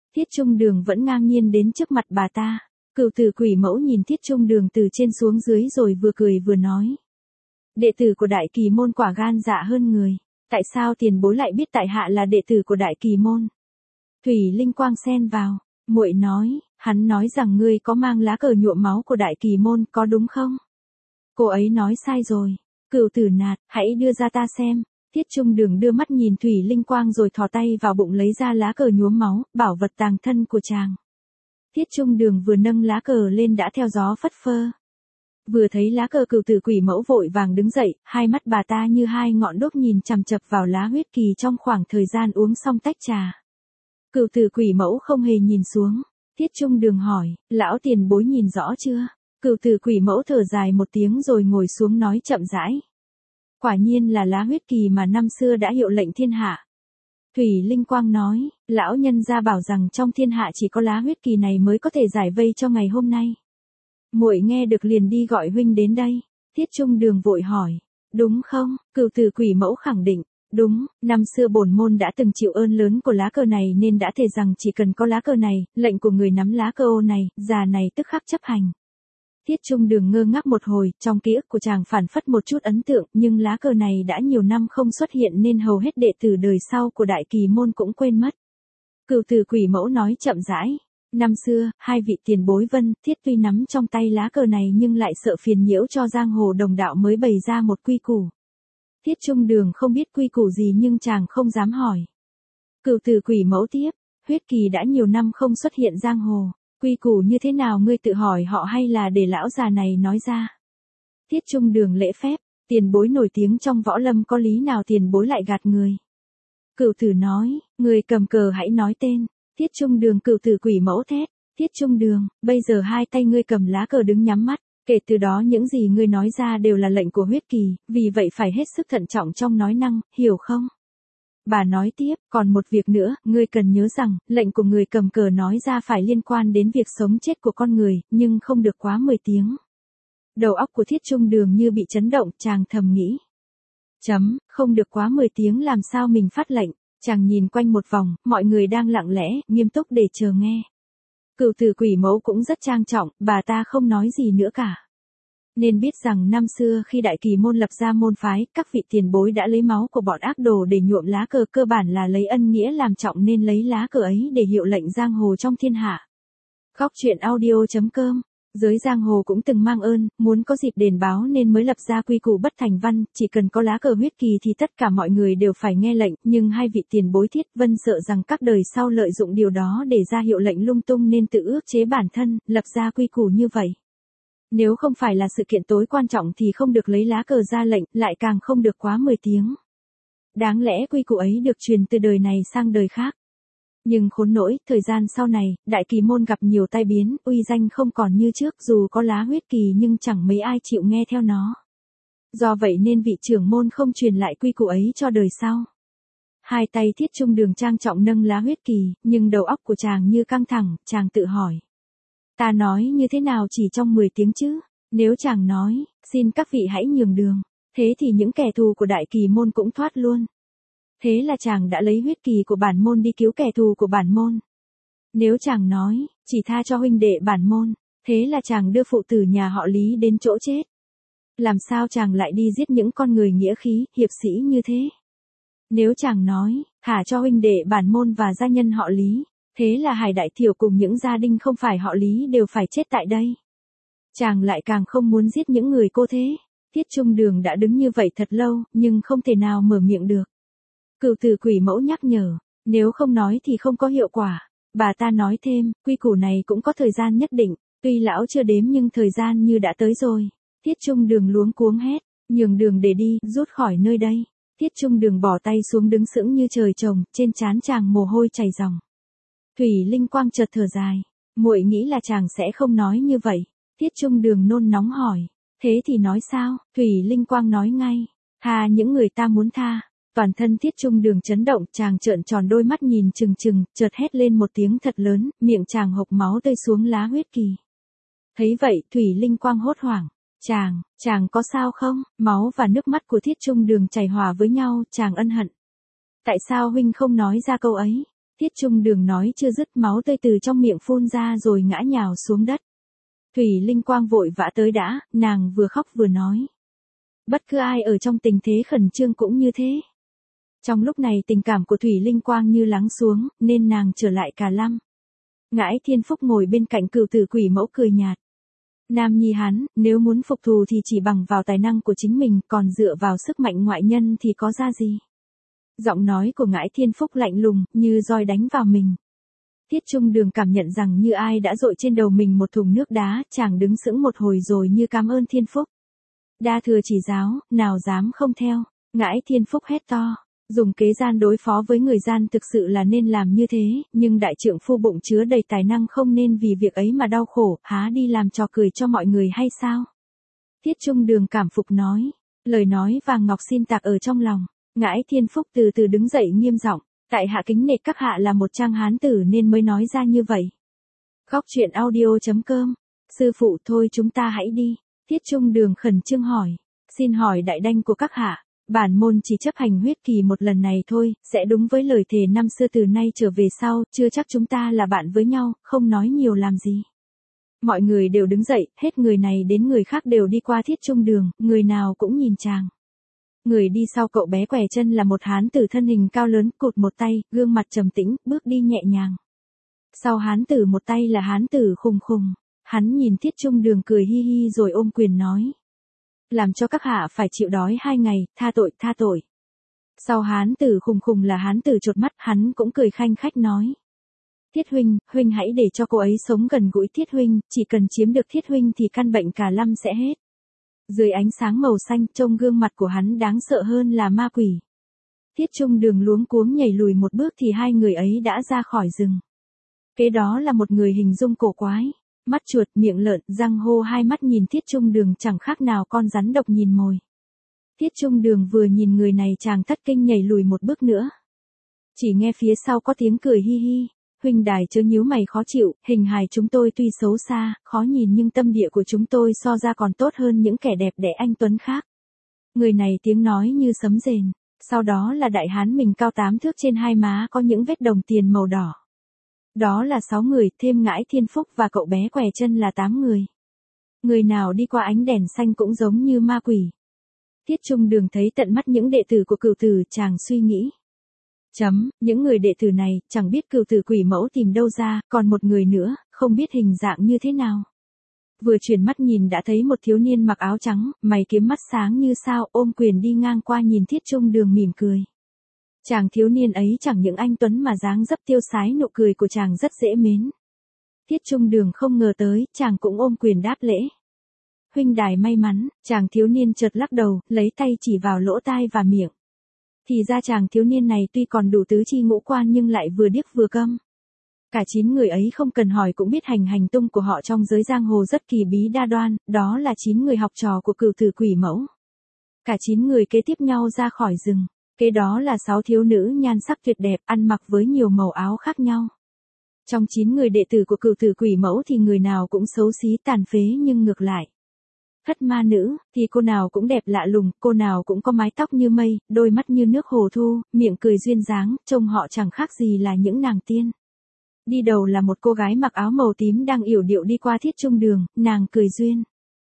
Thiết Trung Đường vẫn ngang nhiên đến trước mặt bà ta. Cửu tử quỷ mẫu nhìn Thiết Trung Đường từ trên xuống dưới rồi vừa cười vừa nói. Đệ tử của Đại Kỳ môn quả gan dạ hơn người. Tại sao tiền bối lại biết tại hạ là đệ tử của Đại Kỳ môn? Thủy Linh Quang xen vào, muội nói, hắn nói rằng ngươi có mang lá cờ nhuộm máu của Đại Kỳ môn, có đúng không? Cô ấy nói sai rồi. Cửu tử nạt, hãy đưa ra ta xem. Thiết Trung Đường đưa mắt nhìn Thủy Linh Quang rồi thò tay vào bụng lấy ra lá cờ nhuốm máu, bảo vật tàng thân của chàng. Thiết Trung Đường vừa nâng lá cờ lên đã theo gió phất phơ. Vừa thấy lá cờ, cửu tử quỷ mẫu vội vàng đứng dậy, hai mắt bà ta như hai ngọn đuốc nhìn chằm chằm vào lá huyết kỳ trong khoảng thời gian uống xong tách trà. Cửu tử quỷ mẫu không hề nhìn xuống. Thiết Trung Đường hỏi, lão tiền bối nhìn rõ chưa? Cửu tử quỷ mẫu thở dài một tiếng rồi ngồi xuống nói chậm rãi. Quả nhiên là lá huyết kỳ mà năm xưa đã hiệu lệnh thiên hạ. Thủy Linh Quang nói, lão nhân gia bảo rằng trong thiên hạ chỉ có lá huyết kỳ này mới có thể giải vây cho ngày hôm nay. Muội nghe được liền đi gọi huynh đến đây. Thiết Trung Đường vội hỏi, đúng không? Cửu tử quỷ mẫu khẳng định, đúng, năm xưa bổn môn đã từng chịu ơn lớn của lá cờ này nên đã thề rằng chỉ cần có lá cờ này, lệnh của người nắm lá cờ ô này, già này tức khắc chấp hành. Thiết Trung Đường ngơ ngác một hồi, trong ký ức của chàng phản phất một chút ấn tượng, nhưng lá cờ này đã nhiều năm không xuất hiện nên hầu hết đệ tử đời sau của Đại Kỳ môn cũng quên mất. Cửu tử quỷ mẫu nói chậm rãi, năm xưa, hai vị tiền bối Vân, Thiết tuy nắm trong tay lá cờ này nhưng lại sợ phiền nhiễu cho giang hồ đồng đạo mới bày ra một quy củ. Thiết Trung Đường không biết quy củ gì nhưng chàng không dám hỏi. Cửu tử quỷ mẫu tiếp, huyết kỳ đã nhiều năm không xuất hiện giang hồ. Quy củ như thế nào ngươi tự hỏi họ hay là để lão già này nói ra? Thiết Trung Đường lễ phép, tiền bối nổi tiếng trong võ lâm có lý nào tiền bối lại gạt người? Cửu tử nói, người cầm cờ hãy nói tên. Thiết Trung Đường cửu tử quỷ mẫu thét. Thiết Trung Đường, bây giờ hai tay ngươi cầm lá cờ đứng nhắm mắt, kể từ đó những gì ngươi nói ra đều là lệnh của huyết kỳ, vì vậy phải hết sức thận trọng trong nói năng, hiểu không? Bà nói tiếp, còn một việc nữa, ngươi cần nhớ rằng, lệnh của người cầm cờ nói ra phải liên quan đến việc sống chết của con người, nhưng không được quá 10 tiếng. Đầu óc của Thiết Trung Đường như bị chấn động, chàng thầm nghĩ. Không được quá 10 tiếng làm sao mình phát lệnh, chàng nhìn quanh một vòng, mọi người đang lặng lẽ, nghiêm túc để chờ nghe. Cửu tử quỷ mẫu cũng rất trang trọng, bà ta không nói gì nữa cả. Nên biết rằng năm xưa khi Đại Kỳ môn lập ra môn phái, các vị tiền bối đã lấy máu của bọn ác đồ để nhuộm lá cờ, cơ bản là lấy ân nghĩa làm trọng nên lấy lá cờ ấy để hiệu lệnh giang hồ trong thiên hạ. Góc truyện audio.com. Giới giang hồ cũng từng mang ơn, muốn có dịp đền báo nên mới lập ra quy củ bất thành văn, chỉ cần có lá cờ huyết kỳ thì tất cả mọi người đều phải nghe lệnh, nhưng hai vị tiền bối Thiết Vân sợ rằng các đời sau lợi dụng điều đó để ra hiệu lệnh lung tung nên tự ước chế bản thân, lập ra quy củ như vậy. Nếu không phải là sự kiện tối quan trọng thì không được lấy lá cờ ra lệnh, lại càng không được quá 10 tiếng. Đáng lẽ quy củ ấy được truyền từ đời này sang đời khác. Nhưng khốn nỗi, thời gian sau này, Đại Kỳ môn gặp nhiều tai biến, uy danh không còn như trước, dù có lá huyết kỳ nhưng chẳng mấy ai chịu nghe theo nó. Do vậy nên vị trưởng môn không truyền lại quy củ ấy cho đời sau. Hai tay Thiết Trung Đường trang trọng nâng lá huyết kỳ, nhưng đầu óc của chàng như căng thẳng, chàng tự hỏi. Ta nói như thế nào chỉ trong 10 tiếng chứ? Nếu chàng nói, xin các vị hãy nhường đường, thế thì những kẻ thù của Đại Kỳ môn cũng thoát luôn. Thế là chàng đã lấy huyết kỳ của bản môn đi cứu kẻ thù của bản môn. Nếu chàng nói, chỉ tha cho huynh đệ bản môn, thế là chàng đưa phụ tử nhà họ Lý đến chỗ chết. Làm sao chàng lại đi giết những con người nghĩa khí, hiệp sĩ như thế? Nếu chàng nói, thả cho huynh đệ bản môn và gia nhân họ Lý, thế là Hải Đại Thiểu cùng những gia đình không phải họ Lý đều phải chết tại đây. Chàng lại càng không muốn giết những người cô thế. Thiết Trung Đường đã đứng như vậy thật lâu, nhưng không thể nào mở miệng được. Cửu tử quỷ mẫu nhắc nhở, nếu không nói thì không có hiệu quả. Bà ta nói thêm, quy củ này cũng có thời gian nhất định, tuy lão chưa đếm nhưng thời gian như đã tới rồi. Thiết Trung Đường luống cuống hét, nhường đường để đi, rút khỏi nơi đây. Thiết Trung Đường bỏ tay xuống đứng sững như trời trồng, trên trán chàng mồ hôi chảy ròng. Thủy Linh Quang chợt thở dài, muội nghĩ là chàng sẽ không nói như vậy. Thiết Trung Đường nôn nóng hỏi, thế thì nói sao? Thủy Linh Quang nói ngay, tha những người ta muốn tha. Toàn thân Thiết Trung Đường chấn động, chàng trợn tròn đôi mắt nhìn chừng chừng, chợt hét lên một tiếng thật lớn, miệng chàng hộc máu tơi xuống lá huyết kỳ. Thấy vậy, Thủy Linh Quang hốt hoảng, chàng có sao không? Máu và nước mắt của Thiết Trung Đường chảy hòa với nhau, chàng ân hận. Tại sao huynh không nói ra câu ấy? Tiết Trung Đường nói chưa dứt, máu tươi từ trong miệng phun ra rồi ngã nhào xuống đất. Thủy Linh Quang vội vã tới đã, nàng vừa khóc vừa nói. Bất cứ ai ở trong tình thế khẩn trương cũng như thế. Trong lúc này tình cảm của Thủy Linh Quang như lắng xuống, nên nàng trở lại Cà Lăm. Ngãi Thiên Phúc ngồi bên cạnh Cửu Tử Quỷ Mẫu cười nhạt. Nam nhi hắn, nếu muốn phục thù thì chỉ bằng vào tài năng của chính mình, còn dựa vào sức mạnh ngoại nhân thì có ra gì. Giọng nói của Ngãi Thiên Phúc lạnh lùng, như roi đánh vào mình. Tiết Trung Đường cảm nhận rằng như ai đã dội trên đầu mình một thùng nước đá, chàng đứng sững một hồi rồi như cảm ơn Thiên Phúc. Đa thừa chỉ giáo, nào dám không theo. Ngãi Thiên Phúc hét to. Dùng kế gian đối phó với người gian thực sự là nên làm như thế, nhưng đại trượng phu bụng chứa đầy tài năng không nên vì việc ấy mà đau khổ, há đi làm trò cười cho mọi người hay sao? Tiết Trung Đường cảm phục nói. Lời nói vàng ngọc xin tạc ở trong lòng. Ngãi Thiên Phúc từ từ đứng dậy nghiêm giọng. Tại hạ kính nể các hạ là một trang hán tử nên mới nói ra như vậy. Khóc chuyện audio.com. Sư phụ thôi chúng ta hãy đi. Tiết Trung Đường khẩn trương hỏi. Xin hỏi đại đanh của các hạ. Bản môn chỉ chấp hành huyết kỳ một lần này thôi, sẽ đúng với lời thề năm xưa từ nay trở về sau, chưa chắc chúng ta là bạn với nhau, không nói nhiều làm gì. Mọi người đều đứng dậy, hết người này đến người khác đều đi qua Thiết Trung Đường, người nào cũng nhìn chàng. Người đi sau cậu bé què chân là một hán tử thân hình cao lớn, cụt một tay, gương mặt trầm tĩnh, bước đi nhẹ nhàng. Sau hán tử một tay là hán tử khùng khùng, hắn nhìn Thiết Trung Đường cười hi hi rồi ôm quyền nói. Làm cho các hạ phải chịu đói 2 ngày, tha tội, tha tội. Sau hán tử khùng khùng là hán tử chột mắt, hắn cũng cười khanh khách nói. Thiết huynh, huynh hãy để cho cô ấy sống gần gũi Thiết huynh, chỉ cần chiếm được Thiết huynh thì căn bệnh Cà Lăm sẽ hết. Dưới ánh sáng màu xanh, trông gương mặt của hắn đáng sợ hơn là ma quỷ. Thiết Trung Đường luống cuống nhảy lùi một bước thì hai người ấy đã ra khỏi rừng. Kế đó là một người hình dung cổ quái. Mắt chuột, miệng lợn, răng hô, hai mắt nhìn Thiết Trung Đường chẳng khác nào con rắn độc nhìn mồi. Thiết Trung Đường vừa nhìn người này chàng thất kinh nhảy lùi một bước nữa. Chỉ nghe phía sau có tiếng cười hi hi. Huynh đài chớ nhíu mày khó chịu, hình hài chúng tôi tuy xấu xa, khó nhìn nhưng tâm địa của chúng tôi so ra còn tốt hơn những kẻ đẹp đẽ anh tuấn khác. Người này tiếng nói như sấm rền. Sau đó là đại hán mình cao 8 thước, trên hai má có những vết đồng tiền màu đỏ. Đó là 6 người, thêm Ngãi Thiên Phúc và cậu bé què chân là 8 người. Người nào đi qua ánh đèn xanh cũng giống như ma quỷ. Thiết Trung Đường thấy tận mắt những đệ tử của Cửu Tử, chàng suy nghĩ. Những người đệ tử này, chẳng biết Cửu Tử Quỷ Mẫu tìm đâu ra, còn một người nữa, không biết hình dạng như thế nào. Vừa chuyển mắt nhìn đã thấy một thiếu niên mặc áo trắng, mày kiếm mắt sáng như sao, ôm quyền đi ngang qua nhìn Thiết Trung Đường mỉm cười. Chàng thiếu niên ấy chẳng những anh tuấn mà dáng dấp tiêu sái, nụ cười của chàng rất dễ mến. Thiết Trung Đường không ngờ tới, chàng cũng ôm quyền đáp lễ. Huynh đài may mắn, chàng thiếu niên chợt lắc đầu, lấy tay chỉ vào lỗ tai và miệng. Thì ra chàng thiếu niên này tuy còn đủ tứ chi ngũ quan nhưng lại vừa điếc vừa câm. Cả 9 người ấy không cần hỏi cũng biết hành tung của họ trong giới giang hồ rất kỳ bí đa đoan, đó là 9 người học trò của Cửu Tử Quỷ Mẫu. Cả 9 người kế tiếp nhau ra khỏi rừng. Kế đó là 6 thiếu nữ nhan sắc tuyệt đẹp, ăn mặc với nhiều màu áo khác nhau. Trong 9 người đệ tử của Cửu Tử Quỷ Mẫu thì người nào cũng xấu xí tàn phế, nhưng ngược lại. Thất ma nữ, thì cô nào cũng đẹp lạ lùng, cô nào cũng có mái tóc như mây, đôi mắt như nước hồ thu, miệng cười duyên dáng, trông họ chẳng khác gì là những nàng tiên. Đi đầu là một cô gái mặc áo màu tím đang yểu điệu đi qua Thiết Trung Đường, nàng cười duyên.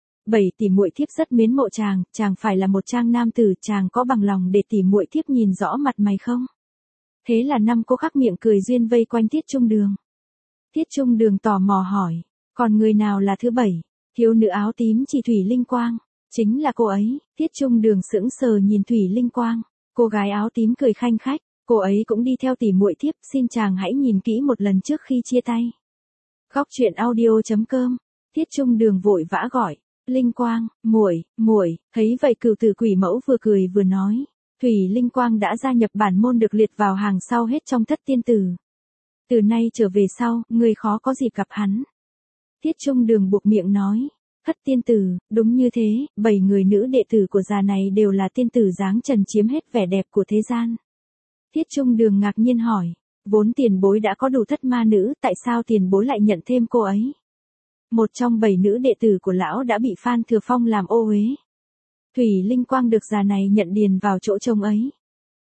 7 tỷ muội thiếp rất mến mộ chàng phải là một trang nam tử, chàng có bằng lòng để tỷ muội thiếp nhìn rõ mặt mày không? Thế là 5 cô khắc miệng cười duyên vây quanh Thiết Trung Đường. Thiết Trung Đường tò mò hỏi, còn người nào là thứ 7? Thiếu nữ áo tím chỉ Thủy Linh Quang, chính là cô ấy. Thiết Trung Đường sững sờ nhìn Thủy Linh Quang, cô gái áo tím cười khanh khách, cô ấy cũng đi theo tỷ muội thiếp, xin chàng hãy nhìn kỹ một lần trước khi chia tay. Khóc chuyện audio.com. Thiết Trung Đường vội vã gọi, Linh Quang, muội, thấy vậy Cửu Tử Quỷ Mẫu vừa cười vừa nói, Thủy Linh Quang đã gia nhập bản môn, được liệt vào hàng sau hết trong thất tiên tử. Từ nay trở về sau, ngươi khó có dịp gặp hắn. Thiết Trung Đường buộc miệng nói, thất tiên tử, đúng như thế, 7 người nữ đệ tử của già này đều là tiên tử dáng trần chiếm hết vẻ đẹp của thế gian. Thiết Trung Đường ngạc nhiên hỏi, vốn tiền bối đã có đủ thất ma nữ, tại sao tiền bối lại nhận thêm cô ấy? Một trong 7 nữ đệ tử của lão đã bị Phan Thừa Phong làm ô uế. Thủy Linh Quang được già này nhận điền vào chỗ trông ấy.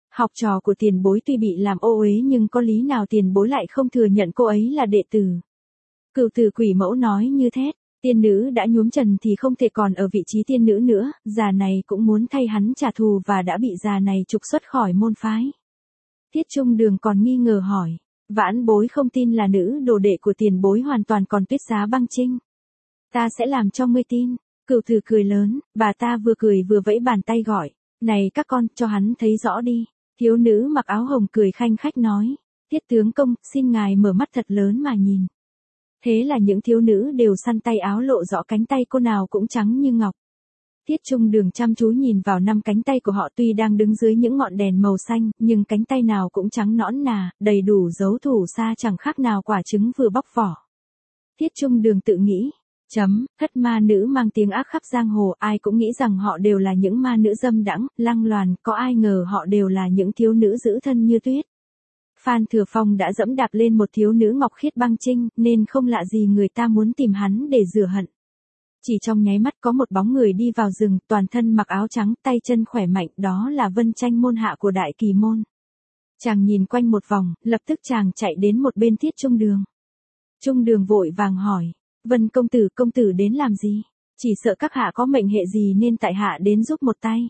Học trò của tiền bối tuy bị làm ô uế nhưng có lý nào tiền bối lại không thừa nhận cô ấy là đệ tử. Cửu tử quỷ mẫu nói như thế, tiên nữ đã nhuốm trần thì không thể còn ở vị trí tiên nữ nữa, già này cũng muốn thay hắn trả thù và đã bị già này trục xuất khỏi môn phái. Tiết Trung Đường còn nghi ngờ hỏi, vãn bối không tin là nữ đồ đệ của tiền bối hoàn toàn còn Tuyết Giá Băng Trinh. Ta sẽ làm cho ngươi tin. Cửu tử cười lớn, bà ta vừa cười vừa vẫy bàn tay gọi, này các con, cho hắn thấy rõ đi. Thiếu nữ mặc áo hồng cười khanh khách nói, Tiết tướng công, xin ngài mở mắt thật lớn mà nhìn. Thế là những thiếu nữ đều săn tay áo lộ rõ cánh tay cô nào cũng trắng như ngọc. Tiết Trung Đường chăm chú nhìn vào 5 cánh tay của họ tuy đang đứng dưới những ngọn đèn màu xanh, nhưng cánh tay nào cũng trắng nõn nà, đầy đủ dấu thủ xa chẳng khác nào quả trứng vừa bóc vỏ. Tiết Trung Đường tự nghĩ, thất ma nữ mang tiếng ác khắp giang hồ, ai cũng nghĩ rằng họ đều là những ma nữ dâm đãng, lăng loàn, có ai ngờ họ đều là những thiếu nữ giữ thân như tuyết. Phan Thừa Phong đã dẫm đạp lên một thiếu nữ ngọc khiết băng trinh, nên không lạ gì người ta muốn tìm hắn để rửa hận. Chỉ trong nháy mắt có một bóng người đi vào rừng, toàn thân mặc áo trắng, tay chân khỏe mạnh, đó là Vân Tranh môn hạ của Đại Kỳ môn. Chàng nhìn quanh một vòng, lập tức chàng chạy đến một bên Tiết Trung Đường. Trung Đường vội vàng hỏi, Vân công tử đến làm gì? Chỉ sợ các hạ có mệnh hệ gì nên tại hạ đến giúp một tay.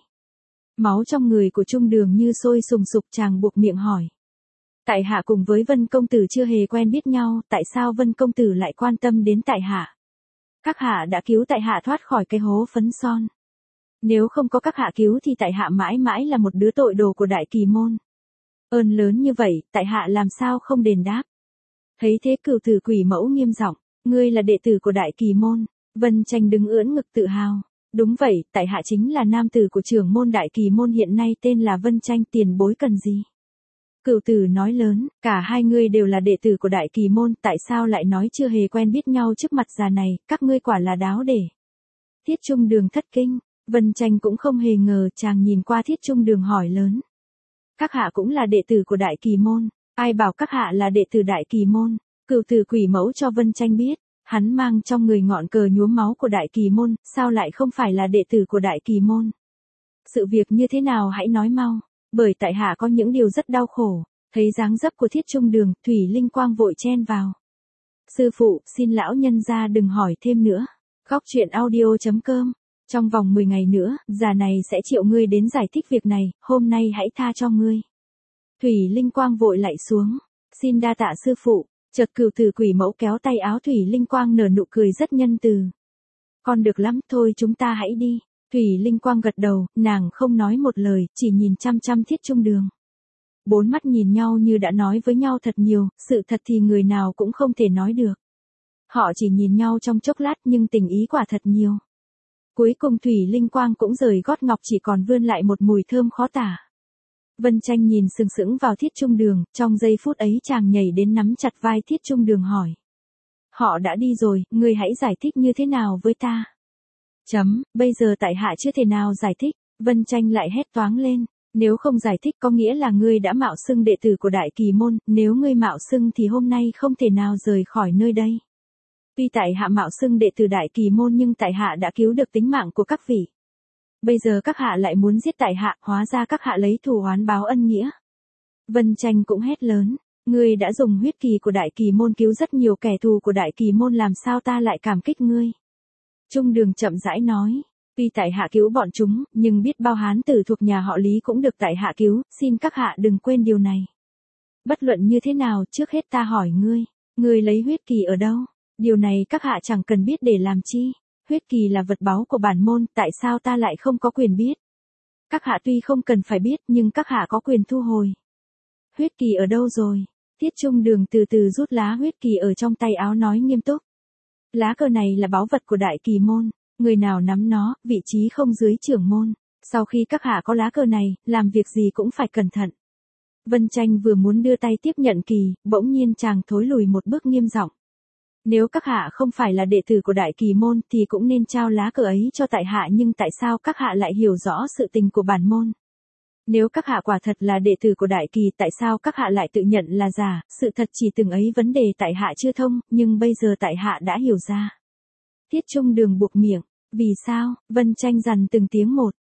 Máu trong người của Trung Đường như sôi sùng sục, chàng buộc miệng hỏi. Tại hạ cùng với Vân công tử chưa hề quen biết nhau, tại sao Vân công tử lại quan tâm đến tại hạ? Các hạ đã cứu tại hạ thoát khỏi cái hố phấn son. Nếu không có các hạ cứu thì tại hạ mãi mãi là một đứa tội đồ của Đại Kỳ môn. Ơn lớn như vậy, tại hạ làm sao không đền đáp? Thấy thế Cửu tử quỷ mẫu nghiêm giọng, ngươi là đệ tử của Đại Kỳ môn. Vân Tranh đứng ưỡn ngực tự hào. Đúng vậy, tại hạ chính là nam tử của trưởng môn Đại Kỳ môn hiện nay tên là Vân Tranh, tiền bối cần gì? Cửu tử nói lớn, cả hai ngươi đều là đệ tử của Đại Kỳ môn, tại sao lại nói chưa hề quen biết nhau trước mặt già này, các ngươi quả là đáo để. Tiết Trung Đường thất kinh, Vân Tranh cũng không hề ngờ, chàng nhìn qua Tiết Trung Đường hỏi lớn. Các hạ cũng là đệ tử của Đại Kỳ môn, ai bảo các hạ là đệ tử Đại Kỳ môn? Cửu tử quỷ mẫu cho Vân Tranh biết, hắn mang trong người ngọn cờ nhuốm máu của Đại Kỳ môn, sao lại không phải là đệ tử của Đại Kỳ môn? Sự việc như thế nào hãy nói mau. Bởi tại hạ có những điều rất đau khổ. Thấy dáng dấp của Thiết Trung Đường, Thủy Linh Quang vội chen vào. Sư phụ, xin lão nhân gia đừng hỏi thêm nữa. Góc truyện audio.com. Trong vòng 10 ngày nữa, già này sẽ triệu ngươi đến giải thích việc này, hôm nay hãy tha cho ngươi. Thủy Linh Quang vội lạy xuống. Xin đa tạ sư phụ. Chợt Cửu tử quỷ mẫu kéo tay áo Thủy Linh Quang nở nụ cười rất nhân từ. Con được lắm, thôi chúng ta hãy đi. Thủy Linh Quang gật đầu, nàng không nói một lời, chỉ nhìn chăm chăm Thiết Trung Đường. Bốn mắt nhìn nhau như đã nói với nhau thật nhiều, sự thật thì người nào cũng không thể nói được. Họ chỉ nhìn nhau trong chốc lát nhưng tình ý quả thật nhiều. Cuối cùng Thủy Linh Quang cũng rời gót ngọc, chỉ còn vươn lại một mùi thơm khó tả. Vân Tranh nhìn sừng sững vào Thiết Trung Đường, trong giây phút ấy chàng nhảy đến nắm chặt vai Thiết Trung Đường hỏi. Họ đã đi rồi, ngươi hãy giải thích như thế nào với ta? Bây giờ tại hạ chưa thể nào giải thích. Vân Tranh lại hét toáng lên. Nếu không giải thích có nghĩa là ngươi đã mạo xưng đệ tử của Đại Kỳ môn, nếu ngươi mạo xưng thì hôm nay không thể nào rời khỏi nơi đây. Tuy tại hạ mạo xưng đệ tử Đại Kỳ môn nhưng tại hạ đã cứu được tính mạng của các vị. Bây giờ các hạ lại muốn giết tại hạ, hóa ra các hạ lấy thù oán báo ân nghĩa. Vân Tranh cũng hét lớn. Ngươi đã dùng huyết kỳ của Đại Kỳ môn cứu rất nhiều kẻ thù của Đại Kỳ môn, làm sao ta lại cảm kích ngươi? Trung Đường chậm rãi nói, tuy tại hạ cứu bọn chúng, nhưng biết bao hán tử thuộc nhà họ Lý cũng được tại hạ cứu, xin các hạ đừng quên điều này. Bất luận như thế nào, trước hết ta hỏi ngươi lấy huyết kỳ ở đâu? Điều này các hạ chẳng cần biết để làm chi. Huyết kỳ là vật báu của bản môn, tại sao ta lại không có quyền biết? Các hạ tuy không cần phải biết, nhưng các hạ có quyền thu hồi. Huyết kỳ ở đâu rồi? Tiết Trung Đường từ từ rút lá huyết kỳ ở trong tay áo nói nghiêm túc. Lá cờ này là báu vật của Đại Kỳ môn, người nào nắm nó, vị trí không dưới trưởng môn. Sau khi các hạ có lá cờ này, làm việc gì cũng phải cẩn thận. Vân Tranh vừa muốn đưa tay tiếp nhận kỳ, bỗng nhiên chàng thối lùi một bước nghiêm giọng. Nếu các hạ không phải là đệ tử của Đại Kỳ môn thì cũng nên trao lá cờ ấy cho tại hạ, nhưng tại sao các hạ lại hiểu rõ sự tình của bản môn? Nếu các hạ quả thật là đệ tử của Đại Kỳ, tại sao các hạ lại tự nhận là giả? Sự thật chỉ từng ấy vấn đề tại hạ chưa thông, nhưng bây giờ tại hạ đã hiểu ra. Tiết Trung Đường buộc miệng. Vì sao? Vân Tranh dằn từng tiếng một.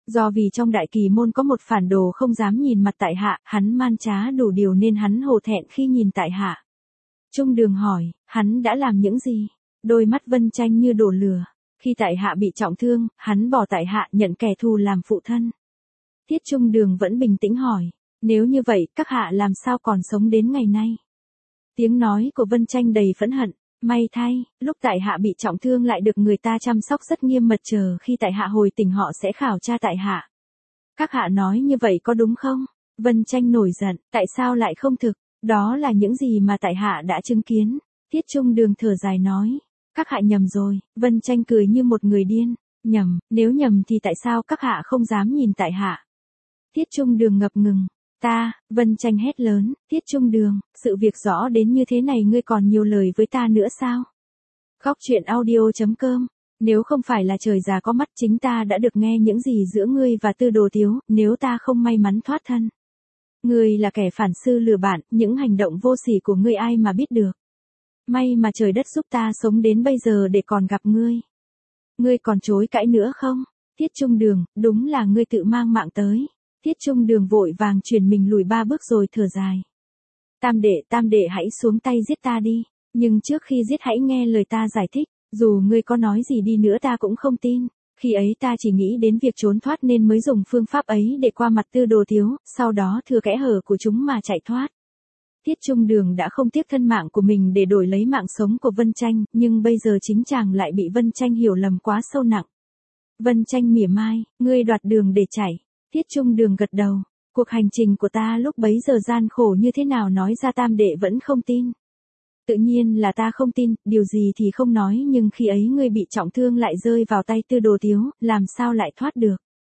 Do vì trong đại kỳ môn có một phản đồ không dám nhìn mặt tại hạ, hắn man trá đủ điều nên hắn hổ thẹn khi nhìn tại hạ. Trung Đường hỏi, hắn đã làm những gì? Đôi mắt Vân Tranh như đổ lửa. Khi tại hạ bị trọng thương, hắn bỏ tại hạ nhận kẻ thù làm phụ thân. Tiết Trung Đường vẫn bình tĩnh hỏi, nếu như vậy các hạ làm sao còn sống đến ngày nay? Tiếng nói của Vân Tranh đầy phẫn hận, may thay, lúc tại hạ bị trọng thương lại được người ta chăm sóc rất nghiêm mật, chờ khi tại hạ hồi tỉnh họ sẽ khảo tra tại hạ. Các hạ nói như vậy có đúng không? Vân Tranh nổi giận, tại sao lại không thực? Đó là những gì mà tại hạ đã chứng kiến. Tiết Trung Đường thở dài nói, các hạ nhầm rồi. Vân Tranh cười như một người điên, nhầm, nếu nhầm thì tại sao các hạ không dám nhìn tại hạ? Tiết Trung Đường ngập ngừng. Ta, Vân Tranh hét lớn, Tiết Trung Đường, sự việc rõ đến như thế này ngươi còn nhiều lời với ta nữa sao? Góc truyện audio.com. Nếu không phải là trời già có mắt, chính ta đã được nghe những gì giữa ngươi và Tư Đồ Tiếu, nếu ta không may mắn thoát thân. Ngươi là kẻ phản sư lừa bạn, những hành động vô sỉ của ngươi ai mà biết được. May mà trời đất giúp ta sống đến bây giờ để còn gặp ngươi. Ngươi còn chối cãi nữa không? Tiết Trung Đường, đúng là ngươi tự mang mạng tới. Tiết Trung Đường vội vàng chuyển mình lùi 3 bước rồi thở dài. Tam đệ hãy xuống tay giết ta đi, nhưng trước khi giết hãy nghe lời ta giải thích, dù ngươi có nói gì đi nữa ta cũng không tin. Khi ấy ta chỉ nghĩ đến việc trốn thoát nên mới dùng phương pháp ấy để qua mặt Tư Đồ Tiếu, sau đó thừa kẽ hở của chúng mà chạy thoát. Tiết Trung Đường đã không tiếc thân mạng của mình để đổi lấy mạng sống của Vân Tranh, nhưng bây giờ chính chàng lại bị Vân Tranh hiểu lầm quá sâu nặng. Vân Tranh mỉa mai, ngươi đoạt đường để chạy. Tiết Trung Đường gật đầu, cuộc hành trình của ta lúc bấy giờ gian khổ như thế nào nói ra tam đệ vẫn không tin. Tự nhiên là ta không tin, điều gì thì không nói, nhưng khi ấy ngươi bị trọng thương lại rơi vào tay Tư Đồ Tiếu, làm sao lại thoát được?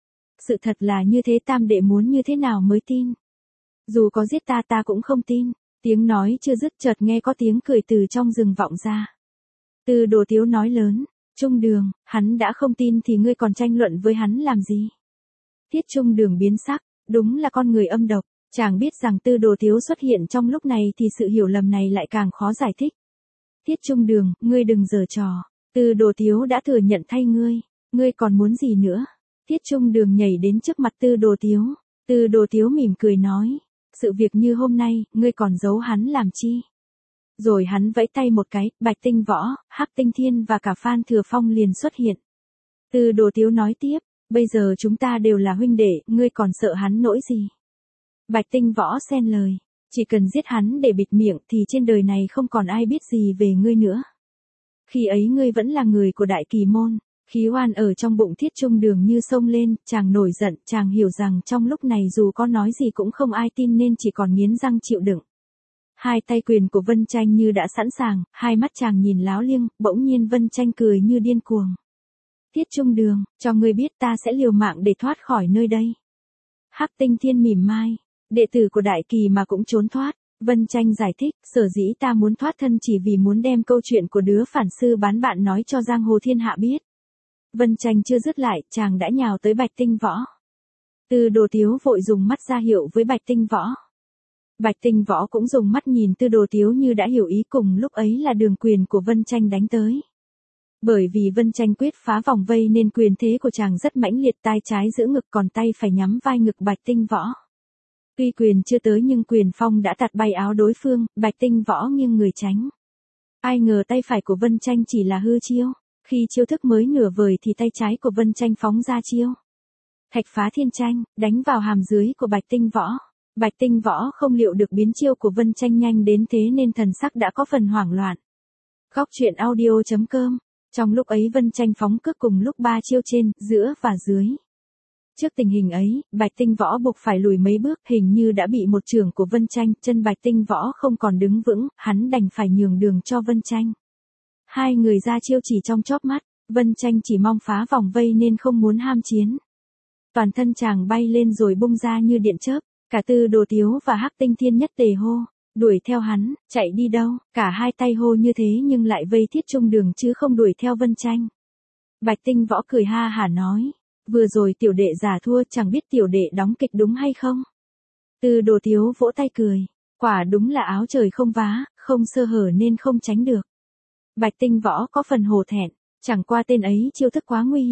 Sự thật là như thế, tam đệ muốn như thế nào mới tin? Dù có giết ta ta cũng không tin. Tiếng nói chưa dứt chợt nghe có tiếng cười từ trong rừng vọng ra. Tư Đồ Tiếu nói lớn, Trung Đường, hắn đã không tin thì ngươi còn tranh luận với hắn làm gì? Tiết Trung Đường biến sắc, đúng là con người âm độc. Chàng biết rằng Tư Đồ Tiếu xuất hiện trong lúc này thì sự hiểu lầm này lại càng khó giải thích. Tiết Trung Đường, ngươi đừng giở trò. Tư Đồ Tiếu đã thừa nhận thay ngươi còn muốn gì nữa? Tiết Trung Đường nhảy đến trước mặt Tư Đồ Tiếu. Tư Đồ Tiếu mỉm cười nói, sự việc như hôm nay, ngươi còn giấu hắn làm chi? Rồi hắn vẫy tay một cái, Bạch Tinh Võ, Hắc Tinh Thiên và cả Phan Thừa Phong liền xuất hiện. Tư Đồ Tiếu nói tiếp, bây giờ chúng ta đều là huynh đệ, ngươi còn sợ hắn nỗi gì? Bạch Tinh Võ xen lời, chỉ cần giết hắn để bịt miệng thì trên đời này không còn ai biết gì về ngươi nữa. Khi ấy ngươi vẫn là người của Đại Kỳ Môn. Khí oan ở trong bụng Tiết Trung Đường như sông lên, chàng nổi giận, chàng hiểu rằng trong lúc này dù có nói gì cũng không ai tin nên chỉ còn nghiến răng chịu đựng. Hai tay quyền của Vân Tranh như đã sẵn sàng, hai mắt chàng nhìn láo liêng, bỗng nhiên Vân Tranh cười như điên cuồng. Tiết Trung Đường, cho ngươi biết ta sẽ liều mạng để thoát khỏi nơi đây. Hắc Tinh Thiên mỉm mai, đệ tử của Đại Kỳ mà cũng trốn thoát. Vân Tranh giải thích, sở dĩ ta muốn thoát thân chỉ vì muốn đem câu chuyện của đứa phản sư bán bạn nói cho giang hồ thiên hạ biết. Vân Tranh chưa dứt lại, chàng đã nhào tới Bạch Tinh Võ. Tư Đồ Tiếu vội dùng mắt ra hiệu với Bạch Tinh Võ. Bạch Tinh Võ cũng dùng mắt nhìn Tư Đồ Tiếu như đã hiểu ý, cùng lúc ấy là đường quyền của Vân Tranh đánh tới. Bởi vì Vân Tranh quyết phá vòng vây nên quyền thế của chàng rất mãnh liệt, tay trái giữ ngực còn tay phải nhắm vai ngực Bạch Tinh Võ. Tuy quyền chưa tới nhưng quyền phong đã tạt bay áo đối phương, Bạch Tinh Võ nghiêng người tránh. Ai ngờ tay phải của Vân Tranh chỉ là hư chiêu. Khi chiêu thức mới nửa vời thì tay trái của Vân Tranh phóng ra chiêu Thạch Phá Thiên Tranh, đánh vào hàm dưới của Bạch Tinh Võ. Bạch Tinh Võ không liệu được biến chiêu của Vân Tranh nhanh đến thế nên thần sắc đã có phần hoảng loạn. Góc truyện audio.com. Trong lúc ấy Vân Tranh phóng cước cùng lúc 3 chiêu trên, giữa và dưới. Trước tình hình ấy, Bạch Tinh Võ buộc phải lùi mấy bước, hình như đã bị một chưởng của Vân Tranh, chân Bạch Tinh Võ không còn đứng vững, hắn đành phải nhường đường cho Vân Tranh. Hai người ra chiêu chỉ trong chóp mắt, Vân Tranh chỉ mong phá vòng vây nên không muốn ham chiến. Toàn thân chàng bay lên rồi bung ra như điện chớp, cả Tư Đồ Tiếu và Hắc Tinh Thiên nhất tề hô, đuổi theo hắn, chạy đi đâu, cả hai tay hô như thế nhưng lại vây Tiết Trung Đường chứ không đuổi theo Vân Tranh. Bạch Tinh Võ cười ha hả nói, vừa rồi tiểu đệ giả thua, chẳng biết tiểu đệ đóng kịch đúng hay không? Tư Đồ Tiếu vỗ tay cười, quả đúng là áo trời không vá, không sơ hở nên không tránh được. Bạch Tinh Võ có phần hổ thẹn, chẳng qua tên ấy chiêu thức quá nguy hiểm,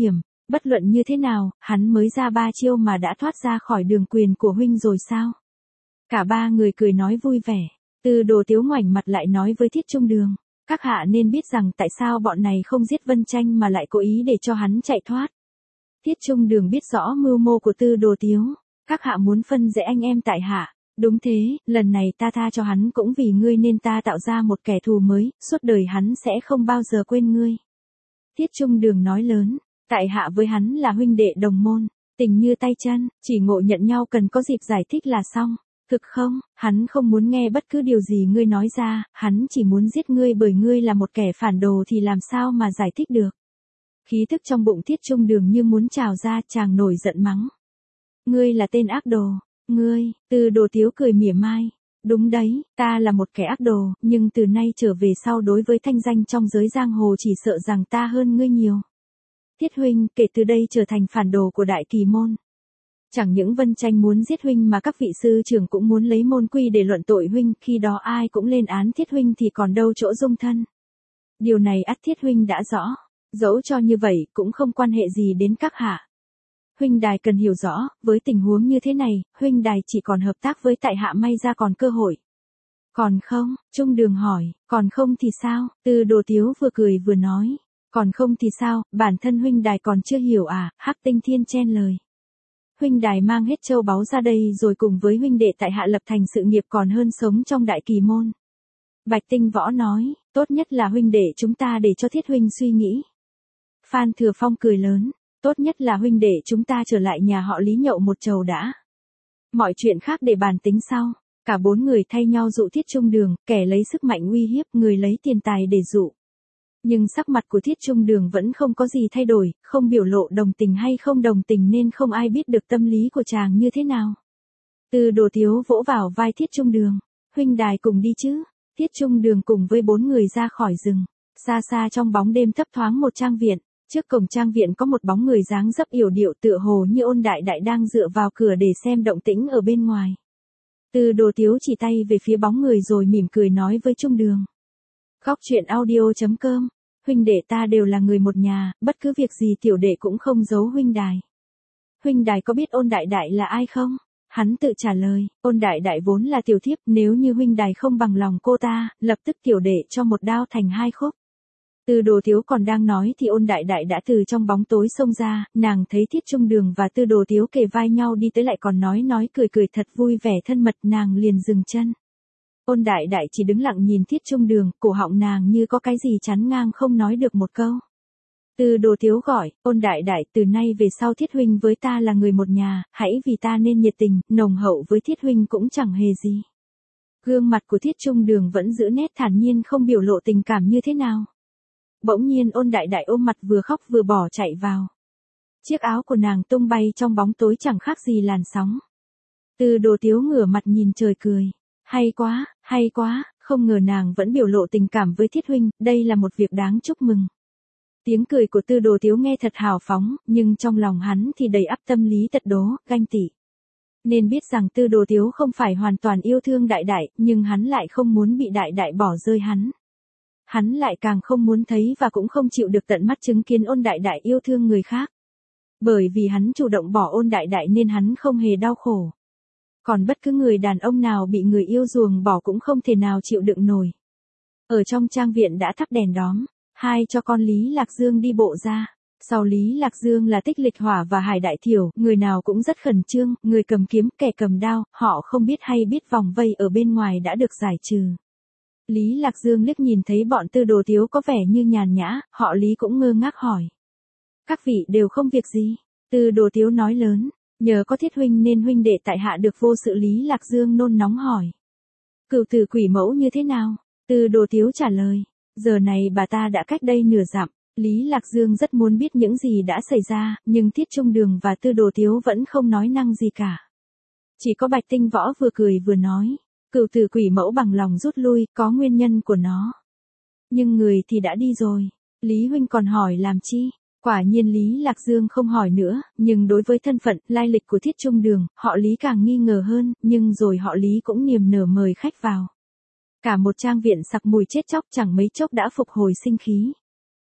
Bất luận như thế nào, hắn mới ra 3 chiêu mà đã thoát ra khỏi đường quyền của huynh rồi sao? Cả ba người cười nói vui vẻ. Tư Đồ Tiếu ngoảnh mặt lại nói với Thiết Trung Đường. Các hạ nên biết rằng tại sao bọn này không giết Vân Tranh mà lại cố ý để cho hắn chạy thoát. Thiết Trung Đường biết rõ mưu mô của Tư Đồ Tiếu. Các hạ muốn phân rẽ anh em tại hạ. Đúng thế, lần này ta tha cho hắn cũng vì ngươi nên ta tạo ra một kẻ thù mới, suốt đời hắn sẽ không bao giờ quên ngươi. Thiết Trung Đường nói lớn, tại hạ với hắn là huynh đệ đồng môn, tình như tay chân, chỉ ngộ nhận nhau cần có dịp giải thích là xong. Thực không, hắn không muốn nghe bất cứ điều gì ngươi nói ra, hắn chỉ muốn giết ngươi bởi ngươi là một kẻ phản đồ thì làm sao mà giải thích được. Khí thức trong bụng Thiết Trung Đường như muốn trào ra, chàng nổi giận mắng. Ngươi là tên ác đồ, ngươi, Tư Đồ Tiếu cười mỉa mai. Đúng đấy, ta là một kẻ ác đồ, nhưng từ nay trở về sau đối với thanh danh trong giới giang hồ chỉ sợ rằng ta hơn ngươi nhiều. Thiết huynh, kể từ đây trở thành phản đồ của Đại Kỳ môn. Chẳng những Vân Tranh muốn giết huynh mà các vị sư trưởng cũng muốn lấy môn quy để luận tội huynh, khi đó ai cũng lên án Thiết huynh thì còn đâu chỗ dung thân. Điều này ắt Thiết huynh đã rõ, dẫu cho như vậy cũng không quan hệ gì đến các hạ. Huynh đài cần hiểu rõ, với tình huống như thế này, huynh đài chỉ còn hợp tác với tại hạ may ra còn cơ hội. Còn không, Trung Đường hỏi, còn không thì sao? Tư Đồ Tiếu vừa cười vừa nói, còn không thì sao, bản thân huynh đài còn chưa hiểu à? Hắc Tinh Thiên chen lời. Huynh đài mang hết châu báu ra đây rồi cùng với huynh đệ tại hạ lập thành sự nghiệp còn hơn sống trong Đại Kỳ môn. Bạch Tinh Võ nói, tốt nhất là huynh đệ chúng ta để cho Thiết huynh suy nghĩ. Phan Thừa Phong cười lớn, tốt nhất là huynh đệ chúng ta trở lại nhà họ Lý nhậu một chầu đã. Mọi chuyện khác để bàn tính sau. Cả bốn người thay nhau dụ Thiết Trung Đường, kẻ lấy sức mạnh uy hiếp, người lấy tiền tài để dụ. Nhưng sắc mặt của Thiết Trung Đường vẫn không có gì thay đổi, không biểu lộ đồng tình hay không đồng tình nên không ai biết được tâm lý của chàng như thế nào. Tư Đồ Tiếu vỗ vào vai Thiết Trung Đường, huynh đài cùng đi chứ. Thiết Trung Đường cùng với bốn người ra khỏi rừng. Xa xa trong bóng đêm thấp thoáng một trang viện. Trước cổng trang viện có một bóng người dáng dấp yểu điệu tựa hồ như Ôn Đại Đại đang dựa vào cửa để xem động tĩnh ở bên ngoài. Tư Đồ Tiếu chỉ tay về phía bóng người rồi mỉm cười nói với Trung Đường. Góc truyện audio.com, huynh đệ ta đều là người một nhà, bất cứ việc gì tiểu đệ cũng không giấu huynh đài. Huynh đài có biết Ôn Đại Đại là ai không? Hắn tự trả lời, Ôn Đại Đại vốn là tiểu thiếp, nếu như huynh đài không bằng lòng cô ta, lập tức tiểu đệ cho một đao thành hai khúc. Tư Đồ Tiếu còn đang nói thì Ôn Đại Đại đã từ trong bóng tối xông ra, nàng thấy Thiết Trung Đường và Tư Đồ Tiếu kề vai nhau đi tới lại còn nói cười thật vui vẻ thân mật, nàng liền dừng chân. Ôn Đại Đại chỉ đứng lặng nhìn Thiết Trung Đường, cổ họng nàng như có cái gì chắn ngang không nói được một câu. Tư Đồ Tiếu gọi, Ôn Đại Đại, từ nay về sau Thiết huynh với ta là người một nhà, hãy vì ta nên nhiệt tình, nồng hậu với Thiết huynh cũng chẳng hề gì. Gương mặt của Thiết Trung Đường vẫn giữ nét thản nhiên không biểu lộ tình cảm như thế nào. Bỗng nhiên Ôn Đại Đại ôm mặt vừa khóc vừa bỏ chạy vào. Chiếc áo của nàng tung bay trong bóng tối chẳng khác gì làn sóng. Tư Đồ Tiếu ngửa mặt nhìn trời cười. Hay quá, không ngờ nàng vẫn biểu lộ tình cảm với Thiết huynh, đây là một việc đáng chúc mừng. Tiếng cười của Tư Đồ Tiếu nghe thật hào phóng, nhưng trong lòng hắn thì đầy ắp tâm lý tật đố, ganh tị. Nên biết rằng Tư Đồ Tiếu không phải hoàn toàn yêu thương Đại Đại, nhưng hắn lại không muốn bị Đại Đại bỏ rơi hắn. Hắn lại càng không muốn thấy và cũng không chịu được tận mắt chứng kiến Ôn Đại Đại yêu thương người khác. Bởi vì hắn chủ động bỏ Ôn Đại Đại nên hắn không hề đau khổ. Còn bất cứ người đàn ông nào bị người yêu ruồng bỏ cũng không thể nào chịu đựng nổi. Ở trong trang viện đã thắp đèn đóm, hai cho con Lý Lạc Dương đi bộ ra. Sau Lý Lạc Dương là Tích Lịch Hỏa và Hải Đại Thiểu, người nào cũng rất khẩn trương, người cầm kiếm, kẻ cầm đao, họ không biết hay biết vòng vây ở bên ngoài đã được giải trừ. Lý Lạc Dương liếc nhìn thấy bọn Tư Đồ Tiếu có vẻ như nhàn nhã, họ Lý cũng ngơ ngác hỏi. Các vị đều không việc gì. Tư Đồ Tiếu nói lớn, nhờ có Thiết huynh nên huynh đệ tại hạ được vô sự. Lý Lạc Dương nôn nóng hỏi. Cửu tử quỷ mẫu như thế nào? Tư Đồ Tiếu trả lời, giờ này bà ta đã cách đây nửa dặm. Lý Lạc Dương rất muốn biết những gì đã xảy ra, nhưng Thiết Trung Đường và Tư Đồ Tiếu vẫn không nói năng gì cả. Chỉ có Bạch Tinh Võ vừa cười vừa nói. Cửu tử quỷ mẫu bằng lòng rút lui, có nguyên nhân của nó. Nhưng người thì đã đi rồi. Lý huynh còn hỏi làm chi? Quả nhiên Lý Lạc Dương không hỏi nữa, nhưng đối với thân phận, lai lịch của Thiết Trung Đường, họ Lý càng nghi ngờ hơn, nhưng rồi họ Lý cũng niềm nở mời khách vào. Cả một trang viện sặc mùi chết chóc chẳng mấy chốc đã phục hồi sinh khí.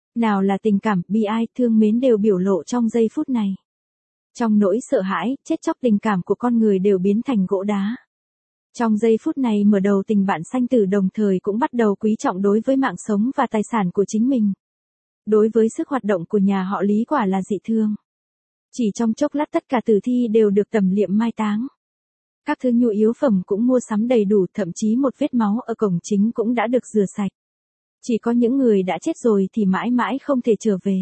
Nào là tình cảm, bi ai, thương mến đều biểu lộ trong giây phút này. Trong nỗi sợ hãi, chết chóc tình cảm của con người đều biến thành gỗ đá. Trong giây phút này mở đầu tình bạn sanh tử đồng thời cũng bắt đầu quý trọng đối với mạng sống và tài sản của chính mình. Đối với sức hoạt động của nhà họ Lý quả là dị thương. Chỉ trong chốc lát tất cả tử thi đều được tẩm liệm mai táng. Các thứ nhu yếu phẩm cũng mua sắm đầy đủ, thậm chí một vết máu ở cổng chính cũng đã được rửa sạch. Chỉ có những người đã chết rồi thì mãi mãi không thể trở về.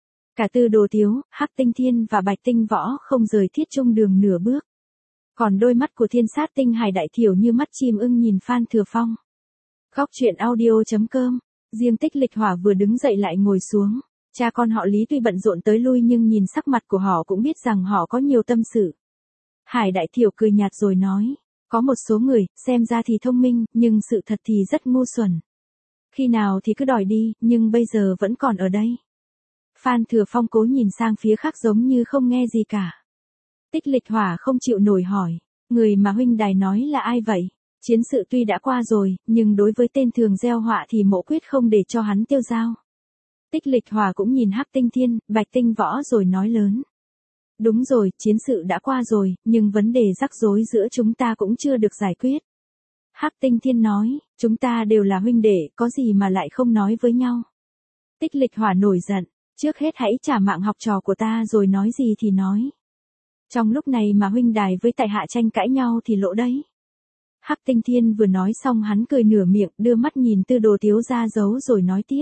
Cả Tư Đồ Tiếu, Hắc Tinh Thiên và Bạch Tinh Võ không rời Thiết Trung Đường nửa bước. Còn đôi mắt của Thiên Sát Tinh Hải Đại Thiểu như mắt chim ưng nhìn Phan Thừa Phong. Góc truyện audio.com. Riêng Tích Lịch Hỏa vừa đứng dậy lại ngồi xuống. Cha con họ Lý tuy bận rộn tới lui nhưng nhìn sắc mặt của họ cũng biết rằng họ có nhiều tâm sự. Hải Đại Thiểu cười nhạt rồi nói, có một số người, xem ra thì thông minh, nhưng sự thật thì rất ngu xuẩn. Khi nào thì cứ đòi đi, nhưng bây giờ vẫn còn ở đây. Phan Thừa Phong cố nhìn sang phía khác giống như không nghe gì cả. Tích Lịch Hỏa không chịu nổi hỏi, người mà huynh đài nói là ai vậy? Chiến sự tuy đã qua rồi, nhưng đối với tên thường gieo họa thì mộ quyết không để cho hắn tiêu dao. Tích Lịch Hỏa cũng nhìn Hắc Tinh Thiên, Bạch Tinh Võ rồi nói lớn. Đúng rồi, chiến sự đã qua rồi, nhưng vấn đề rắc rối giữa chúng ta cũng chưa được giải quyết. Hắc Tinh Thiên nói, chúng ta đều là huynh đệ, có gì mà lại không nói với nhau. Tích Lịch Hỏa nổi giận, trước hết hãy trả mạng học trò của ta rồi nói gì thì nói. Trong lúc này mà huynh đài với tại hạ tranh cãi nhau thì lỗ đấy. Hắc Tinh Thiên vừa nói xong hắn cười nửa miệng, đưa mắt nhìn Tư Đồ Tiếu ra dấu rồi nói tiếp.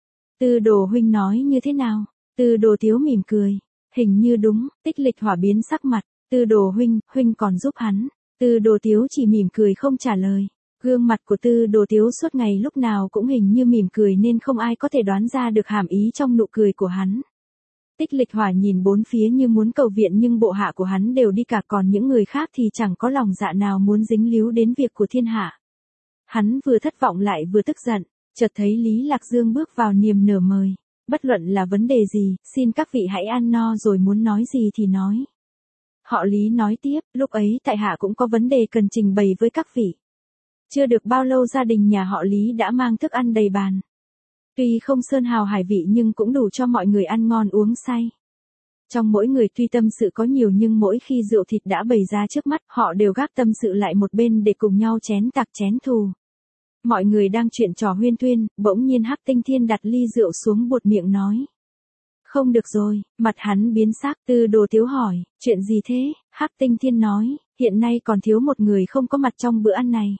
Tư Đồ huynh nói như thế nào? Tư Đồ Tiếu mỉm cười. Hình như đúng, Tích Lịch Hỏa biến sắc mặt. Tư Đồ huynh còn giúp hắn. Tư Đồ Tiếu chỉ mỉm cười không trả lời. Gương mặt của Tư Đồ Tiếu suốt ngày lúc nào cũng hình như mỉm cười nên không ai có thể đoán ra được hàm ý trong nụ cười của hắn. Tích Lịch Hỏa nhìn bốn phía như muốn cầu viện nhưng bộ hạ của hắn đều đi cả, còn những người khác thì chẳng có lòng dạ nào muốn dính líu đến việc của thiên hạ. Hắn vừa thất vọng lại vừa tức giận, chợt thấy Lý Lạc Dương bước vào niềm nở mời. Bất luận là vấn đề gì, xin các vị hãy ăn no rồi muốn nói gì thì nói. Họ Lý nói tiếp, lúc ấy tại hạ cũng có vấn đề cần trình bày với các vị. Chưa được bao lâu gia đình nhà họ Lý đã mang thức ăn đầy bàn. Tuy không sơn hào hải vị nhưng cũng đủ cho mọi người ăn ngon uống say. Trong mỗi người tuy tâm sự có nhiều nhưng mỗi khi rượu thịt đã bày ra trước mắt, họ đều gác tâm sự lại một bên để cùng nhau chén tặc chén thù. Mọi người đang chuyện trò huyên thuyên, bỗng nhiên Hắc Tinh Thiên đặt ly rượu xuống buột miệng nói. Không được rồi, mặt hắn biến sắc. Tư Đồ Tiếu hỏi, chuyện gì thế? Hắc Tinh Thiên nói, hiện nay còn thiếu một người không có mặt trong bữa ăn này.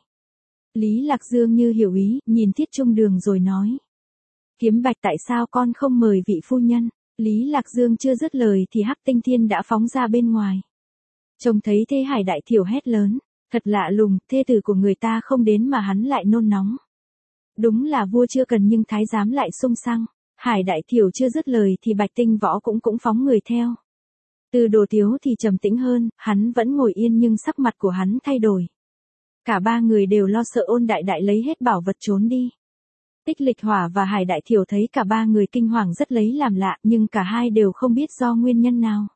Lý Lạc Dương như hiểu ý, nhìn Thiết Trung Đường rồi nói. Kiếm Bạch tại sao con không mời vị phu nhân? Lý Lạc Dương chưa dứt lời thì Hắc Tinh Thiên đã phóng ra bên ngoài. Trông thấy Thê Hải Đại Thiểu hét lớn. Thật lạ lùng, thê tử của người ta không đến mà hắn lại nôn nóng. Đúng là vua chưa cần nhưng thái giám lại sung săng. Hải Đại Thiểu chưa dứt lời thì Bạch Tinh Võ cũng phóng người theo. Tư Đồ Tiếu thì trầm tĩnh hơn, hắn vẫn ngồi yên nhưng sắc mặt của hắn thay đổi. Cả ba người đều lo sợ Ôn Đại Đại lấy hết bảo vật trốn đi. Tích Lịch Hỏa và Hải Đại Thiểu thấy cả ba người kinh hoàng rất lấy làm lạ nhưng cả hai đều không biết do nguyên nhân nào.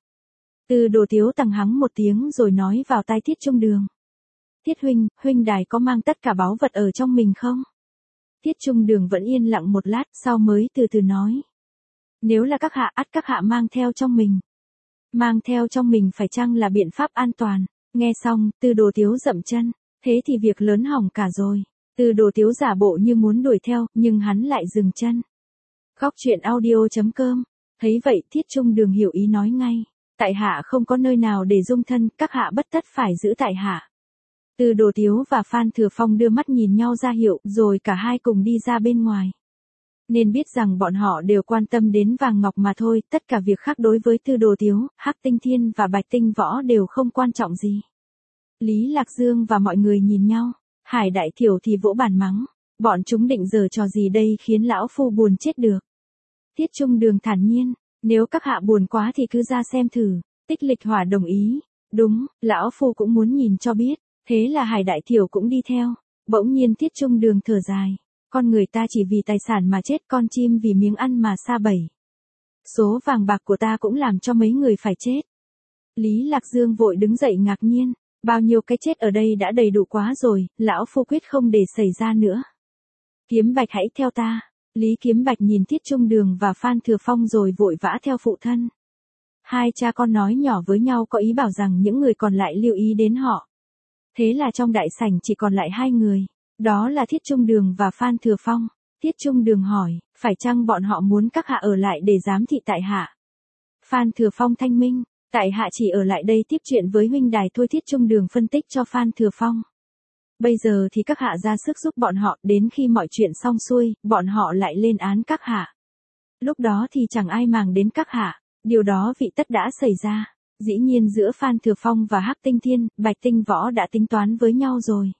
Tư Đồ Tiếu tằng hắng một tiếng rồi nói vào tai Thiết Trung Đường. Thiết huynh đài có mang tất cả báu vật ở trong mình không? Thiết Trung Đường vẫn yên lặng một lát sau mới từ từ nói. Nếu là các hạ ắt các hạ mang theo trong mình. Mang theo trong mình phải chăng là biện pháp an toàn? Nghe xong, Tư Đồ Tiếu dậm chân. Thế thì việc lớn hỏng cả rồi. Tư Đồ Tiếu giả bộ như muốn đuổi theo, nhưng hắn lại dừng chân. Góc truyện audio.com. Thấy vậy Thiết Trung Đường hiểu ý nói ngay. Tại hạ không có nơi nào để dung thân, các hạ bất tất phải giữ tại hạ. Tư Đồ Tiếu và Phan Thừa Phong đưa mắt nhìn nhau ra hiệu, rồi cả hai cùng đi ra bên ngoài. Nên biết rằng bọn họ đều quan tâm đến vàng ngọc mà thôi, tất cả việc khác đối với Tư Đồ Tiếu, Hắc Tinh Thiên và Bạch Tinh Võ đều không quan trọng gì. Lý Lạc Dương và mọi người nhìn nhau, Hải Đại Thiểu thì vỗ bàn mắng, bọn chúng định giở trò gì đây khiến lão phu buồn chết được. Thiết Trung Đường thản nhiên, nếu các hạ buồn quá thì cứ ra xem thử. Tích Lịch Hỏa đồng ý, đúng, lão phu cũng muốn nhìn cho biết. Thế là Hải Đại Thiểu cũng đi theo. Bỗng nhiên Thiết Trung Đường thở dài. Con người ta chỉ vì tài sản mà chết, con chim vì miếng ăn mà sa bầy. Số vàng bạc của ta cũng làm cho mấy người phải chết. Lý Lạc Dương vội đứng dậy ngạc nhiên. Bao nhiêu cái chết ở đây đã đầy đủ quá rồi, lão phu quyết không để xảy ra nữa. Kiếm Bạch hãy theo ta. Lý Kiếm Bạch nhìn Thiết Trung Đường và Phan Thừa Phong rồi vội vã theo phụ thân. Hai cha con nói nhỏ với nhau có ý bảo rằng những người còn lại lưu ý đến họ. Thế là trong đại sảnh chỉ còn lại hai người, đó là Thiết Trung Đường và Phan Thừa Phong. Thiết Trung Đường hỏi, phải chăng bọn họ muốn các hạ ở lại để giám thị tại hạ? Phan Thừa Phong thanh minh, tại hạ chỉ ở lại đây tiếp chuyện với huynh đài thôi. Thiết Trung Đường phân tích cho Phan Thừa Phong. Bây giờ thì các hạ ra sức giúp bọn họ, đến khi mọi chuyện xong xuôi, bọn họ lại lên án các hạ. Lúc đó thì chẳng ai màng đến các hạ, điều đó vị tất đã xảy ra. Dĩ nhiên giữa Phan Thừa Phong và Hắc Tinh Thiên, Bạch Tinh Võ đã tính toán với nhau rồi.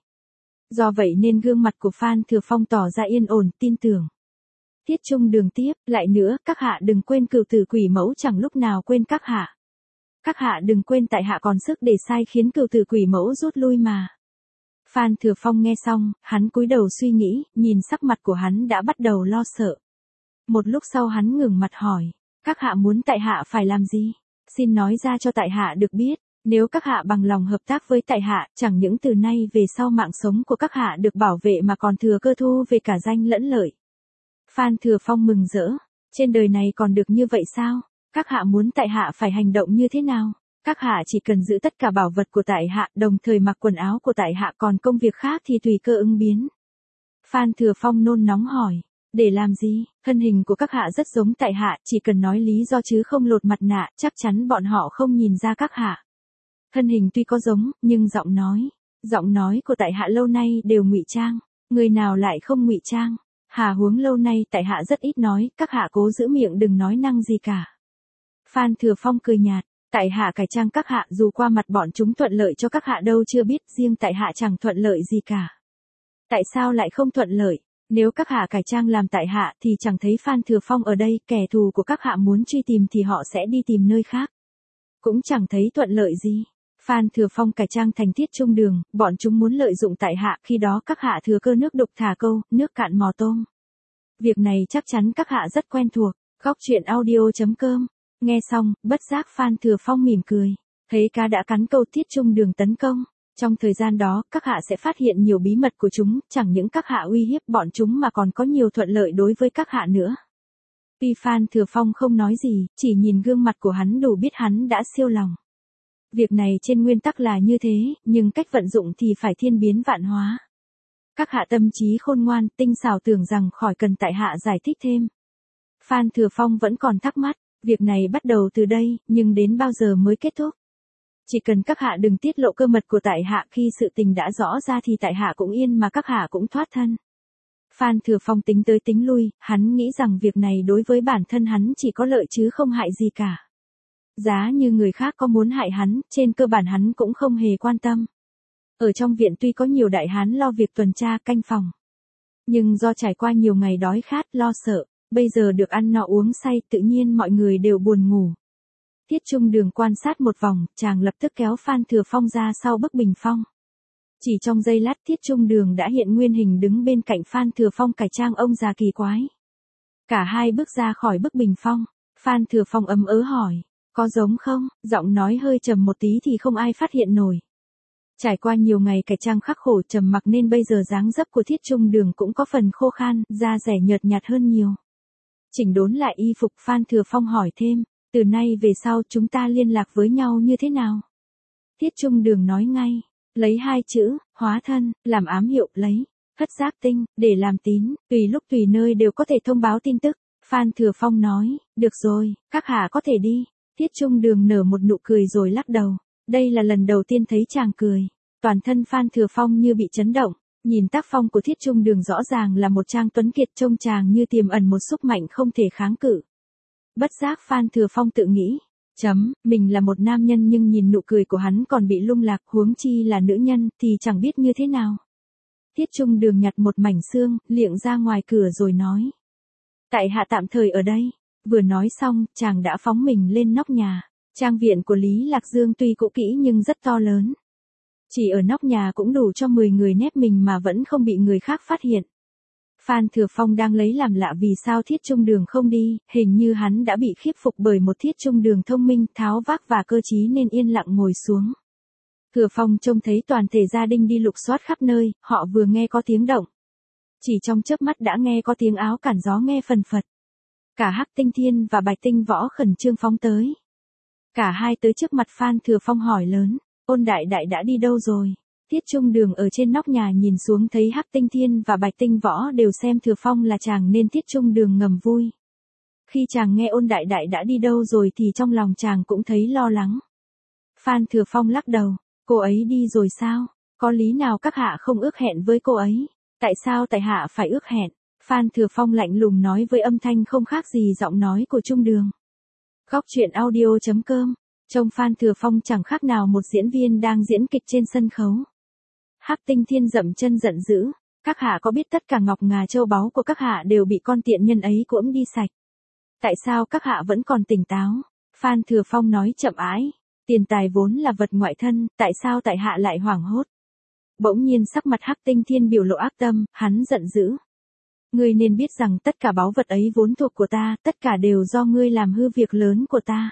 Do vậy nên gương mặt của Phan Thừa Phong tỏ ra yên ổn, tin tưởng. Thiết Trung Đường tiếp, lại nữa, các hạ đừng quên cửu tử quỷ mẫu chẳng lúc nào quên các hạ. Các hạ đừng quên tại hạ còn sức để sai khiến cửu tử quỷ mẫu rút lui mà. Phan Thừa Phong nghe xong, hắn cúi đầu suy nghĩ, nhìn sắc mặt của hắn đã bắt đầu lo sợ. Một lúc sau hắn ngẩng mặt hỏi, các hạ muốn tại hạ phải làm gì? Xin nói ra cho tại hạ được biết, nếu các hạ bằng lòng hợp tác với tại hạ, chẳng những từ nay về sau mạng sống của các hạ được bảo vệ mà còn thừa cơ thu về cả danh lẫn lợi. Phan Thừa Phong mừng rỡ, trên đời này còn được như vậy sao? Các hạ muốn tại hạ phải hành động như thế nào? Các hạ chỉ cần giữ tất cả bảo vật của tại hạ, đồng thời mặc quần áo của tại hạ, còn công việc khác thì tùy cơ ứng biến. Phan Thừa Phong nôn nóng hỏi, để làm gì? Thân hình của các hạ rất giống tại hạ, chỉ cần nói lý do chứ không lột mặt nạ, chắc chắn bọn họ không nhìn ra các hạ. Thân hình tuy có giống, nhưng giọng nói của tại hạ lâu nay đều ngụy trang, người nào lại không ngụy trang? Hà huống lâu nay tại hạ rất ít nói, các hạ cố giữ miệng đừng nói năng gì cả. Phan Thừa Phong cười nhạt, tại hạ cải trang các hạ, dù qua mặt bọn chúng thuận lợi cho các hạ đâu chưa biết, riêng tại hạ chẳng thuận lợi gì cả. Tại sao lại không thuận lợi? Nếu các hạ cải trang làm tại hạ thì chẳng thấy Phan Thừa Phong ở đây, kẻ thù của các hạ muốn truy tìm thì họ sẽ đi tìm nơi khác. Cũng chẳng thấy thuận lợi gì. Phan Thừa Phong cải trang thành Thiết Trung Đường, bọn chúng muốn lợi dụng tại hạ, khi đó các hạ thừa cơ nước đục thả câu, nước cạn mò tôm. Việc này chắc chắn các hạ rất quen thuộc. Góc truyện audio.com. Nghe xong, bất giác Phan Thừa Phong mỉm cười. Thấy cá đã cắn câu, Thiết Trung Đường tấn công. Trong thời gian đó, các hạ sẽ phát hiện nhiều bí mật của chúng, chẳng những các hạ uy hiếp bọn chúng mà còn có nhiều thuận lợi đối với các hạ nữa. Tuy Phan Thừa Phong không nói gì, chỉ nhìn gương mặt của hắn đủ biết hắn đã siêu lòng. Việc này trên nguyên tắc là như thế, nhưng cách vận dụng thì phải thiên biến vạn hóa. Các hạ tâm trí khôn ngoan, tinh xảo, tưởng rằng khỏi cần tại hạ giải thích thêm. Phan Thừa Phong vẫn còn thắc mắc, việc này bắt đầu từ đây, nhưng đến bao giờ mới kết thúc? Chỉ cần các hạ đừng tiết lộ cơ mật của tại hạ, khi sự tình đã rõ ra thì tại hạ cũng yên mà các hạ cũng thoát thân. Phan Thừa Phong tính tới tính lui, hắn nghĩ rằng việc này đối với bản thân hắn chỉ có lợi chứ không hại gì cả. Giá như người khác có muốn hại hắn, trên cơ bản hắn cũng không hề quan tâm. Ở trong viện tuy có nhiều đại hán lo việc tuần tra canh phòng, nhưng do trải qua nhiều ngày đói khát lo sợ, bây giờ được ăn no uống say, tự nhiên mọi người đều buồn ngủ. Thiết Trung Đường quan sát một vòng, chàng lập tức kéo Phan Thừa Phong ra sau bức bình phong. Chỉ trong giây lát, Thiết Trung Đường đã hiện nguyên hình đứng bên cạnh Phan Thừa Phong cải trang ông già kỳ quái. Cả hai bước ra khỏi bức bình phong, Phan Thừa Phong ấm ớ hỏi, có giống không? Giọng nói hơi trầm một tí thì không ai phát hiện nổi. Trải qua nhiều ngày cải trang khắc khổ trầm mặc nên bây giờ dáng dấp của Thiết Trung Đường cũng có phần khô khan, da rẻ nhợt nhạt hơn nhiều. Chỉnh đốn lại y phục, Phan Thừa Phong hỏi thêm, từ nay về sau chúng ta liên lạc với nhau như thế nào? Thiết Trung Đường nói ngay, lấy hai chữ, hóa thân, làm ám hiệu, lấy, hất giác tinh, để làm tín, tùy lúc tùy nơi đều có thể thông báo tin tức. Phan Thừa Phong nói, được rồi, các hạ có thể đi. Thiết Trung Đường nở một nụ cười rồi lắc đầu. Đây là lần đầu tiên thấy chàng cười. Toàn thân Phan Thừa Phong như bị chấn động. Nhìn tác phong của Thiết Trung Đường rõ ràng là một trang tuấn kiệt, trông chàng như tiềm ẩn một sức mạnh không thể kháng cự. Bất giác Phan Thừa Phong tự nghĩ, mình là một nam nhân nhưng nhìn nụ cười của hắn còn bị lung lạc, huống chi là nữ nhân thì chẳng biết như thế nào. Thiết Trung Đường nhặt một mảnh xương, liệng ra ngoài cửa rồi nói, tại hạ tạm thời ở đây. Vừa nói xong, chàng đã phóng mình lên nóc nhà. Trang viện của Lý Lạc Dương tuy cũ kỹ nhưng rất to lớn. Chỉ ở nóc nhà cũng đủ cho 10 người nép mình mà vẫn không bị người khác phát hiện. Phan Thừa Phong đang lấy làm lạ vì sao Thiết Trung Đường không đi, hình như hắn đã bị khiếp phục bởi một Thiết Trung Đường thông minh, tháo vác và cơ trí nên yên lặng ngồi xuống. Thừa Phong trông thấy toàn thể gia đình đi lục soát khắp nơi, họ vừa nghe có tiếng động. Chỉ trong chớp mắt đã nghe có tiếng áo cản gió nghe phần phật. Cả Hắc Tinh Thiên và Bạch Tinh Võ khẩn trương phóng tới. Cả hai tới trước mặt Phan Thừa Phong hỏi lớn, Ôn đại đại đã đi đâu rồi? Tiết Trung Đường ở trên nóc nhà nhìn xuống thấy Hắc Tinh Thiên và Bạch Tinh Võ đều xem Thừa Phong là chàng nên Tiết Trung Đường ngầm vui. Khi chàng nghe Ôn đại đại đã đi đâu rồi thì trong lòng chàng cũng thấy lo lắng. Phan Thừa Phong lắc đầu, cô ấy đi rồi sao? Có lý nào các hạ không ước hẹn với cô ấy? Tại sao tại hạ phải ước hẹn? Phan Thừa Phong lạnh lùng nói với âm thanh không khác gì giọng nói của Trung Đường. Góc truyện audio.com. Trông Phan Thừa Phong chẳng khác nào một diễn viên đang diễn kịch trên sân khấu. Hắc Tinh Thiên dậm chân giận dữ, các hạ có biết tất cả ngọc ngà châu báu của các hạ đều bị con tiện nhân ấy cuỗm đi sạch? Tại sao các hạ vẫn còn tỉnh táo? Phan Thừa Phong nói chậm rãi, tiền tài vốn là vật ngoại thân, tại sao tại hạ lại hoảng hốt? Bỗng nhiên sắc mặt Hắc Tinh Thiên biểu lộ ác tâm, hắn giận dữ. Ngươi nên biết rằng tất cả báu vật ấy vốn thuộc của ta, tất cả đều do ngươi làm hư việc lớn của ta.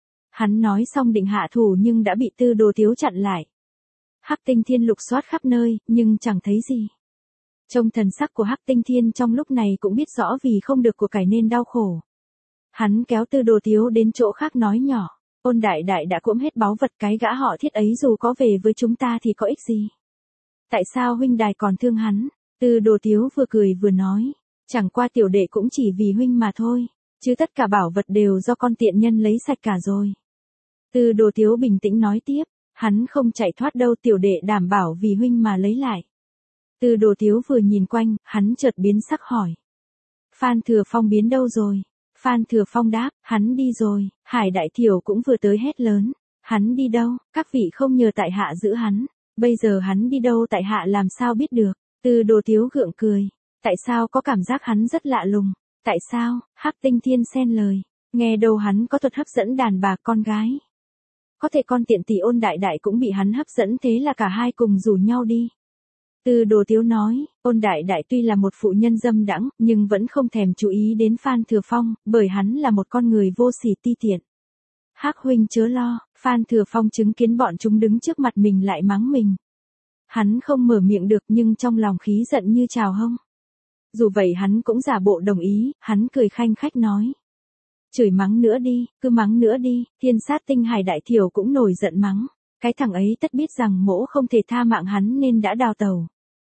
Hắn nói xong định hạ thủ nhưng đã bị Tư Đồ Tiếu chặn lại. Hắc Tinh Thiên lục soát khắp nơi, nhưng chẳng thấy gì. Trông thần sắc của Hắc Tinh Thiên trong lúc này cũng biết rõ vì không được của cải nên đau khổ. Hắn kéo Tư Đồ Tiếu đến chỗ khác nói nhỏ, Ôn đại đại đã cuỗm hết báu vật cái gã họ Thiết ấy dù có về với chúng ta thì có ích gì? Tại sao huynh đài còn thương hắn? Tư Đồ Tiếu vừa cười vừa nói, chẳng qua tiểu đệ cũng chỉ vì huynh mà thôi, chứ tất cả bảo vật đều do con tiện nhân lấy sạch cả rồi. Tư Đồ Tiếu bình tĩnh nói tiếp, hắn không chạy thoát đâu, tiểu đệ đảm bảo vì huynh mà lấy lại. Tư Đồ Tiếu vừa nhìn quanh, hắn chợt biến sắc hỏi. Phan Thừa Phong biến đâu rồi? Phan Thừa Phong đáp, hắn đi rồi. Hải Đại Thiểu cũng vừa tới hét lớn, hắn đi đâu? Các vị không nhờ tại hạ giữ hắn. Bây giờ hắn đi đâu tại hạ làm sao biết được? Tư Đồ Tiếu gượng cười. Tại sao có cảm giác hắn rất lạ lùng? Tại sao? Hắc Tinh Thiên xen lời. Nghe đâu hắn có thuật hấp dẫn đàn bà con gái. Có thể con tiện tỷ Ôn đại đại cũng bị hắn hấp dẫn, thế là cả hai cùng rủ nhau đi. Tư Đồ Tiếu nói, Ôn đại đại tuy là một phụ nhân dâm đãng, nhưng vẫn không thèm chú ý đến Phan Thừa Phong, bởi hắn là một con người vô sỉ ti tiện. Hắc huynh chớ lo, Phan Thừa Phong chứng kiến bọn chúng đứng trước mặt mình lại mắng mình. Hắn không mở miệng được nhưng trong lòng khí giận như trào hông. Dù vậy hắn cũng giả bộ đồng ý, hắn cười khanh khách nói. Chửi mắng nữa đi, cứ mắng nữa đi, Thiên Sát Tinh Hải Đại Thiểu cũng nổi giận mắng. Cái thằng ấy tất biết rằng mỗ không thể tha mạng hắn nên đã đào tẩu.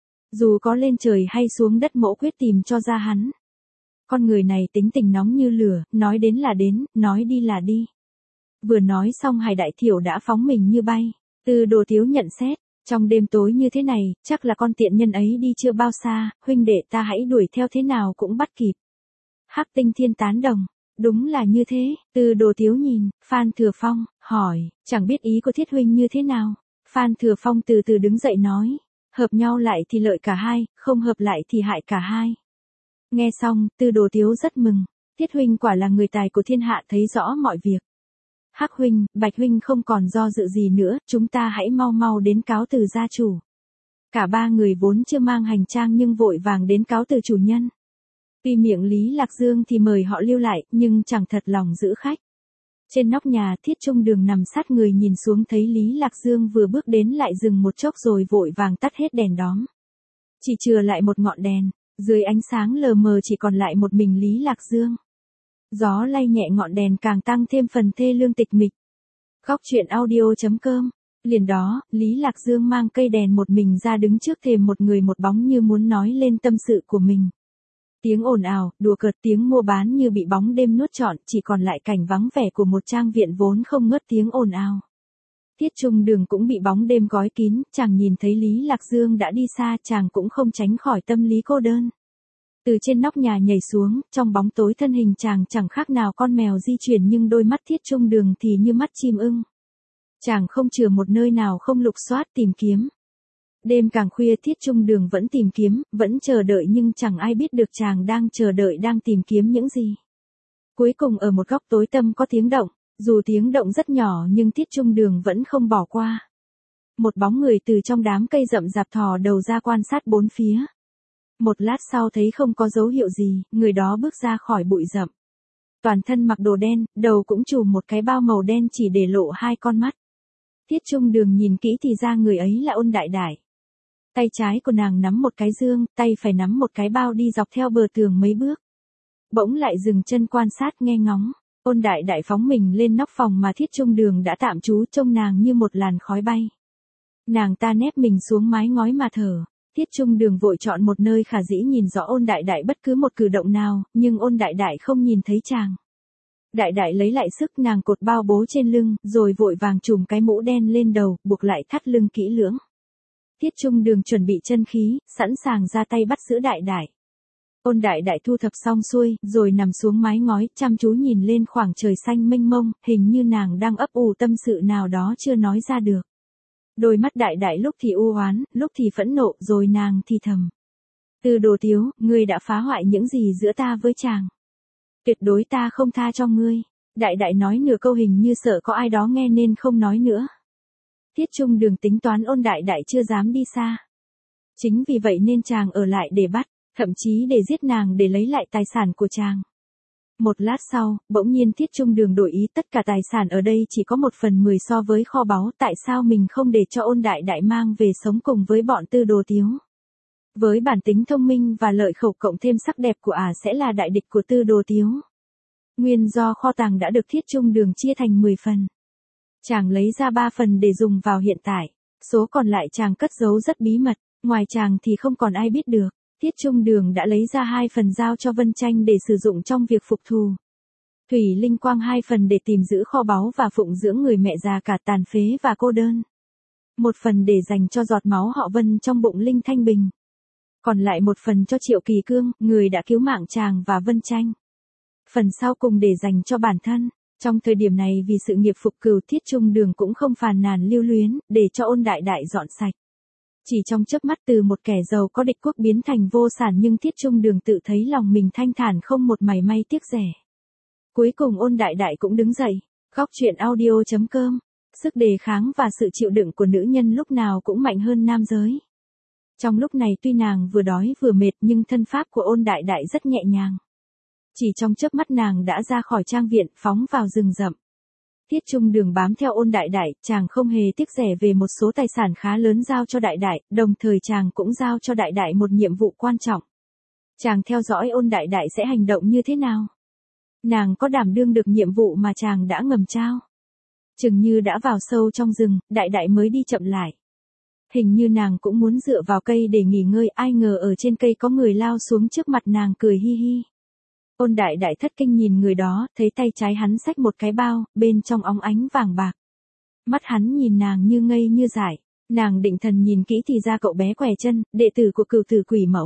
Dù có lên trời hay xuống đất mỗ quyết tìm cho ra hắn. Con người này tính tình nóng như lửa, nói đến là đến, nói đi là đi. Vừa nói xong Hải Đại Thiểu đã phóng mình như bay. Tư Đồ Tiếu nhận xét, trong đêm tối như thế này, chắc là con tiện nhân ấy đi chưa bao xa, huynh đệ ta hãy đuổi theo thế nào cũng bắt kịp. Hắc Tinh Thiên tán đồng. Đúng là như thế. Tư Đồ Tiếu nhìn Phan Thừa Phong, hỏi, chẳng biết ý của Thiết huynh như thế nào? Phan Thừa Phong từ từ đứng dậy nói, hợp nhau lại thì lợi cả hai, không hợp lại thì hại cả hai. Nghe xong, Tư Đồ Tiếu rất mừng, Thiết huynh quả là người tài của thiên hạ, thấy rõ mọi việc. Hắc huynh, Bạch huynh không còn do dự gì nữa, chúng ta hãy mau mau đến cáo từ gia chủ. Cả ba người vốn chưa mang hành trang nhưng vội vàng đến cáo từ chủ nhân. Tuy miệng Lý Lạc Dương thì mời họ lưu lại, nhưng chẳng thật lòng giữ khách. Trên nóc nhà Thiết Trung Đường nằm sát người nhìn xuống thấy Lý Lạc Dương vừa bước đến lại dừng một chốc rồi vội vàng tắt hết đèn đóm. Chỉ chừa lại một ngọn đèn, dưới ánh sáng lờ mờ chỉ còn lại một mình Lý Lạc Dương. Gió lay nhẹ ngọn đèn càng tăng thêm phần thê lương tịch mịch. Góc truyện audio.com. Liền đó, Lý Lạc Dương mang cây đèn một mình ra đứng trước thềm một người một bóng như muốn nói lên tâm sự của mình. Tiếng ồn ào, đùa cợt, tiếng mua bán như bị bóng đêm nuốt trọn, chỉ còn lại cảnh vắng vẻ của một trang viện vốn không ngớt tiếng ồn ào. Tiết Trung Đường cũng bị bóng đêm gói kín, chàng nhìn thấy Lý Lạc Dương đã đi xa, chàng cũng không tránh khỏi tâm lý cô đơn. Từ trên nóc nhà nhảy xuống, trong bóng tối thân hình chàng chẳng khác nào con mèo di chuyển nhưng đôi mắt Thiết Trung Đường thì như mắt chim ưng. Chàng không chừa một nơi nào không lục soát tìm kiếm. Đêm càng khuya Thiết Trung Đường vẫn tìm kiếm, vẫn chờ đợi nhưng chẳng ai biết được chàng đang chờ đợi đang tìm kiếm những gì. Cuối cùng ở một góc tối tăm có tiếng động, dù tiếng động rất nhỏ nhưng Thiết Trung Đường vẫn không bỏ qua. Một bóng người từ trong đám cây rậm rạp thò đầu ra quan sát bốn phía. Một lát sau thấy không có dấu hiệu gì, người đó bước ra khỏi bụi rậm. Toàn thân mặc đồ đen, đầu cũng trùm một cái bao màu đen chỉ để lộ hai con mắt. Thiết Trung Đường nhìn kỹ thì ra người ấy là Ôn đại đại. Tay trái của nàng nắm một cái dương, tay phải nắm một cái bao đi dọc theo bờ tường mấy bước. Bỗng lại dừng chân quan sát nghe ngóng. Ôn Đại Đại phóng mình lên nóc phòng mà Thiết Trung Đường đã tạm trú, trông nàng như một làn khói bay. Nàng ta nép mình xuống mái ngói mà thở. Thiết Trung Đường vội chọn một nơi khả dĩ nhìn rõ Ôn Đại Đại bất cứ một cử động nào, nhưng Ôn Đại Đại không nhìn thấy chàng. Đại Đại lấy lại sức, nàng cột bao bố trên lưng, rồi vội vàng trùm cái mũ đen lên đầu, buộc lại thắt lưng kỹ lưỡng. Thiết Trung Đường chuẩn bị chân khí, sẵn sàng ra tay bắt giữ Đại Đại. Ôn Đại Đại thu thập xong xuôi, rồi nằm xuống mái ngói, chăm chú nhìn lên khoảng trời xanh mênh mông, hình như nàng đang ấp ủ tâm sự nào đó chưa nói ra được. Đôi mắt Đại Đại lúc thì u oán, lúc thì phẫn nộ, rồi nàng thì thầm. Từ Đồ Tiếu, ngươi đã phá hoại những gì giữa ta với chàng. Tuyệt đối ta không tha cho ngươi. Đại Đại nói nửa câu hình như sợ có ai đó nghe nên không nói nữa. Thiết Trung Đường tính toán Ôn Đại Đại chưa dám đi xa. Chính vì vậy nên chàng ở lại để bắt, thậm chí để giết nàng để lấy lại tài sản của chàng. Một lát sau, bỗng nhiên Thiết Trung Đường đổi ý, tất cả tài sản ở đây chỉ có 1/10 so với kho báu, tại sao mình không để cho Ôn Đại Đại mang về sống cùng với bọn Tư Đồ Tiếu. Với bản tính thông minh và lợi khẩu cộng thêm sắc đẹp của sẽ là đại địch của Tư Đồ Tiếu. Nguyên do kho tàng đã được Thiết Trung Đường chia thành 10 phần. Chàng lấy ra 3 phần để dùng vào hiện tại, số còn lại chàng cất giấu rất bí mật, ngoài chàng thì không còn ai biết được. Thiết Trung Đường đã lấy ra 2 phần giao cho Vân Tranh để sử dụng trong việc phục thù. Thủy Linh Quang 2 phần để tìm giữ kho báu và phụng dưỡng người mẹ già cả tàn phế và cô đơn. 1 phần để dành cho giọt máu họ Vân trong bụng Linh Thanh Bình. Còn lại 1 phần cho Triệu Kỳ Cương, người đã cứu mạng chàng và Vân Tranh. Phần sau cùng để dành cho bản thân. Trong thời điểm này vì sự nghiệp phục cửu, Thiết Trung Đường cũng không phàn nàn lưu luyến, để cho Ôn Đại Đại dọn sạch. Chỉ trong chớp mắt từ một kẻ giàu có địch quốc biến thành vô sản, nhưng Thiết Trung Đường tự thấy lòng mình thanh thản không một mảy may tiếc rẻ. Cuối cùng Ôn Đại Đại cũng đứng dậy. Góc truyện audio.com. Sức đề kháng và sự chịu đựng của nữ nhân lúc nào cũng mạnh hơn nam giới. Trong lúc này tuy nàng vừa đói vừa mệt nhưng thân pháp của Ôn Đại Đại rất nhẹ nhàng. Chỉ trong chớp mắt nàng đã ra khỏi trang viện, phóng vào rừng rậm. Thiết Trung Đường bám theo Ôn Đại Đại, chàng không hề tiếc rẻ về một số tài sản khá lớn giao cho Đại Đại, đồng thời chàng cũng giao cho Đại Đại một nhiệm vụ quan trọng. Chàng theo dõi Ôn Đại Đại sẽ hành động như thế nào. Nàng có đảm đương được nhiệm vụ mà chàng đã ngầm trao. Chừng như đã vào sâu trong rừng, Đại Đại mới đi chậm lại. Hình như nàng cũng muốn dựa vào cây để nghỉ ngơi, ai ngờ ở trên cây có người lao xuống trước mặt nàng cười hi hi. Ôn Đại Đại thất kinh nhìn người đó, thấy tay trái hắn xách một cái bao, bên trong óng ánh vàng bạc. Mắt hắn nhìn nàng như ngây như dại, nàng định thần nhìn kỹ thì ra cậu bé Què Chân, đệ tử của Cửu Tử Quỷ Mẫu.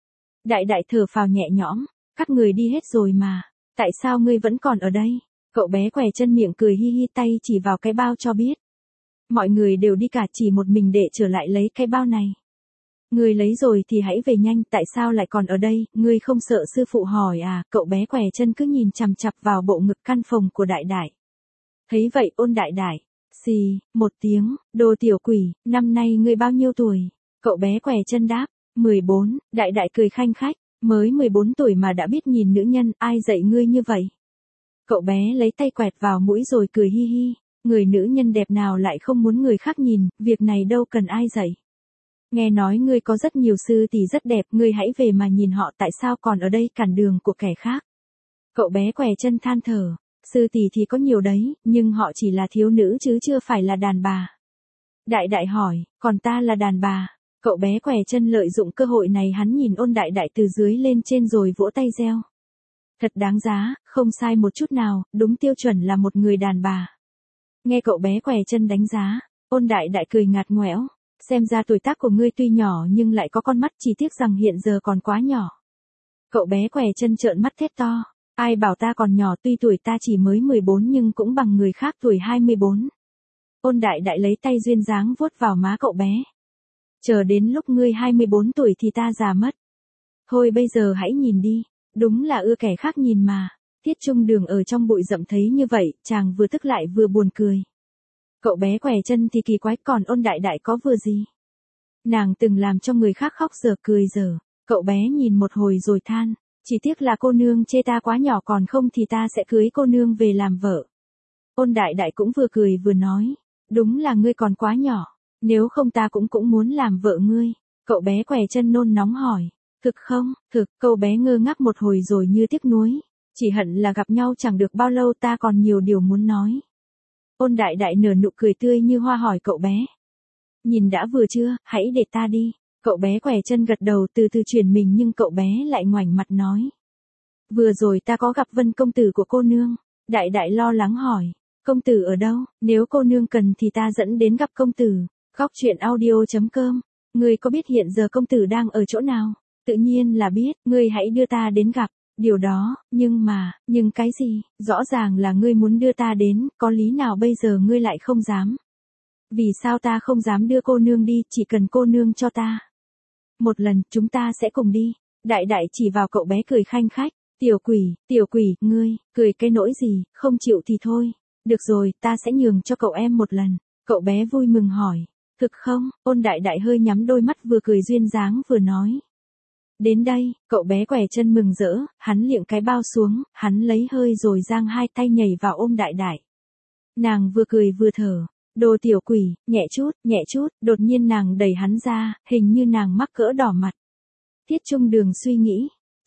Đại Đại thở phào nhẹ nhõm, các người đi hết rồi mà, tại sao ngươi vẫn còn ở đây? Cậu bé Què Chân miệng cười hi hi, tay chỉ vào cái bao cho biết. Mọi người đều đi cả, chỉ một mình đệ trở lại lấy cái bao này. Ngươi lấy rồi thì hãy về nhanh, tại sao lại còn ở đây, ngươi không sợ sư phụ hỏi à? Cậu bé Què Chân cứ nhìn chằm chằm vào bộ ngực căn phòng của Đại Đại. Thấy vậy Ôn Đại Đại, xì, một tiếng, đồ tiểu quỷ, năm nay ngươi bao nhiêu tuổi? Cậu bé Què Chân đáp, 14, Đại Đại cười khanh khách, mới 14 tuổi mà đã biết nhìn nữ nhân, ai dạy ngươi như vậy? Cậu bé lấy tay quẹt vào mũi rồi cười hi hi, người nữ nhân đẹp nào lại không muốn người khác nhìn, việc này đâu cần ai dạy. Nghe nói ngươi có rất nhiều sư tỷ rất đẹp, ngươi hãy về mà nhìn họ, tại sao còn ở đây cản đường của kẻ khác. Cậu bé Què Chân than thở, sư tỷ thì có nhiều đấy, nhưng họ chỉ là thiếu nữ chứ chưa phải là đàn bà. Đại Đại hỏi, còn ta là đàn bà. Cậu bé Què Chân lợi dụng cơ hội này hắn nhìn Ôn Đại Đại từ dưới lên trên rồi vỗ tay reo. Thật đáng giá, không sai một chút nào, đúng tiêu chuẩn là một người đàn bà. Nghe cậu bé Què Chân đánh giá, Ôn Đại Đại cười ngặt ngoẽo. Xem ra tuổi tác của ngươi tuy nhỏ nhưng lại có con mắt, chỉ tiếc rằng hiện giờ còn quá nhỏ. Cậu bé Què Chân trợn mắt thét to. Ai bảo ta còn nhỏ, tuy tuổi ta chỉ mới 14 nhưng cũng bằng người khác tuổi 24. Ôn Đại Đại lấy tay duyên dáng vuốt vào má cậu bé. Chờ đến lúc ngươi 24 tuổi thì ta già mất. Thôi bây giờ hãy nhìn đi, đúng là ưa kẻ khác nhìn mà. Thiết Trung Đường ở trong bụi rậm thấy như vậy, chàng vừa tức lại vừa buồn cười. Cậu bé Què Chân thì kỳ quái, còn Ôn Đại Đại có vừa gì. Nàng từng làm cho người khác khóc giờ cười giờ. Cậu bé nhìn một hồi rồi than, chỉ tiếc là cô nương chê ta quá nhỏ, còn không thì ta sẽ cưới cô nương về làm vợ. Ôn Đại Đại cũng vừa cười vừa nói, đúng là ngươi còn quá nhỏ, nếu không ta cũng muốn làm vợ ngươi. Cậu bé què chân nôn nóng hỏi. Thực không, thực, cậu bé ngơ ngác một hồi rồi như tiếc nuối. Chỉ hận là gặp nhau chẳng được bao lâu ta còn nhiều điều muốn nói. Ôn đại đại nở nụ cười tươi như hoa hỏi cậu bé. Nhìn đã vừa chưa, hãy để ta đi. Cậu bé què chân gật đầu từ từ chuyển mình nhưng cậu bé lại ngoảnh mặt nói. Vừa rồi ta có gặp Vân công tử của cô nương. Đại đại lo lắng hỏi. Công tử ở đâu, nếu cô nương cần thì ta dẫn đến gặp công tử. Góc truyện audio.com. Ngươi có biết hiện giờ công tử đang ở chỗ nào? Tự nhiên là biết, ngươi hãy đưa ta đến gặp. Điều đó, nhưng cái gì? Rõ ràng là ngươi muốn đưa ta đến, có lý nào bây giờ ngươi lại không dám? Vì sao ta không dám đưa cô nương đi, chỉ cần cô nương cho ta. Một lần, chúng ta sẽ cùng đi. Đại đại chỉ vào cậu bé cười khanh khách. Tiểu quỷ, ngươi, cười cái nỗi gì, không chịu thì thôi. Được rồi, ta sẽ nhường cho cậu em một lần. Cậu bé vui mừng hỏi. Thực không? Ôn đại đại hơi nhắm đôi mắt vừa cười duyên dáng vừa nói. Đến đây, cậu bé què chân mừng rỡ, hắn liệng cái bao xuống, hắn lấy hơi rồi giang hai tay nhảy vào ôm đại đại. Nàng vừa cười vừa thở. Đồ tiểu quỷ, nhẹ chút, đột nhiên nàng đẩy hắn ra, hình như nàng mắc cỡ đỏ mặt. Tiết Trung Đường suy nghĩ.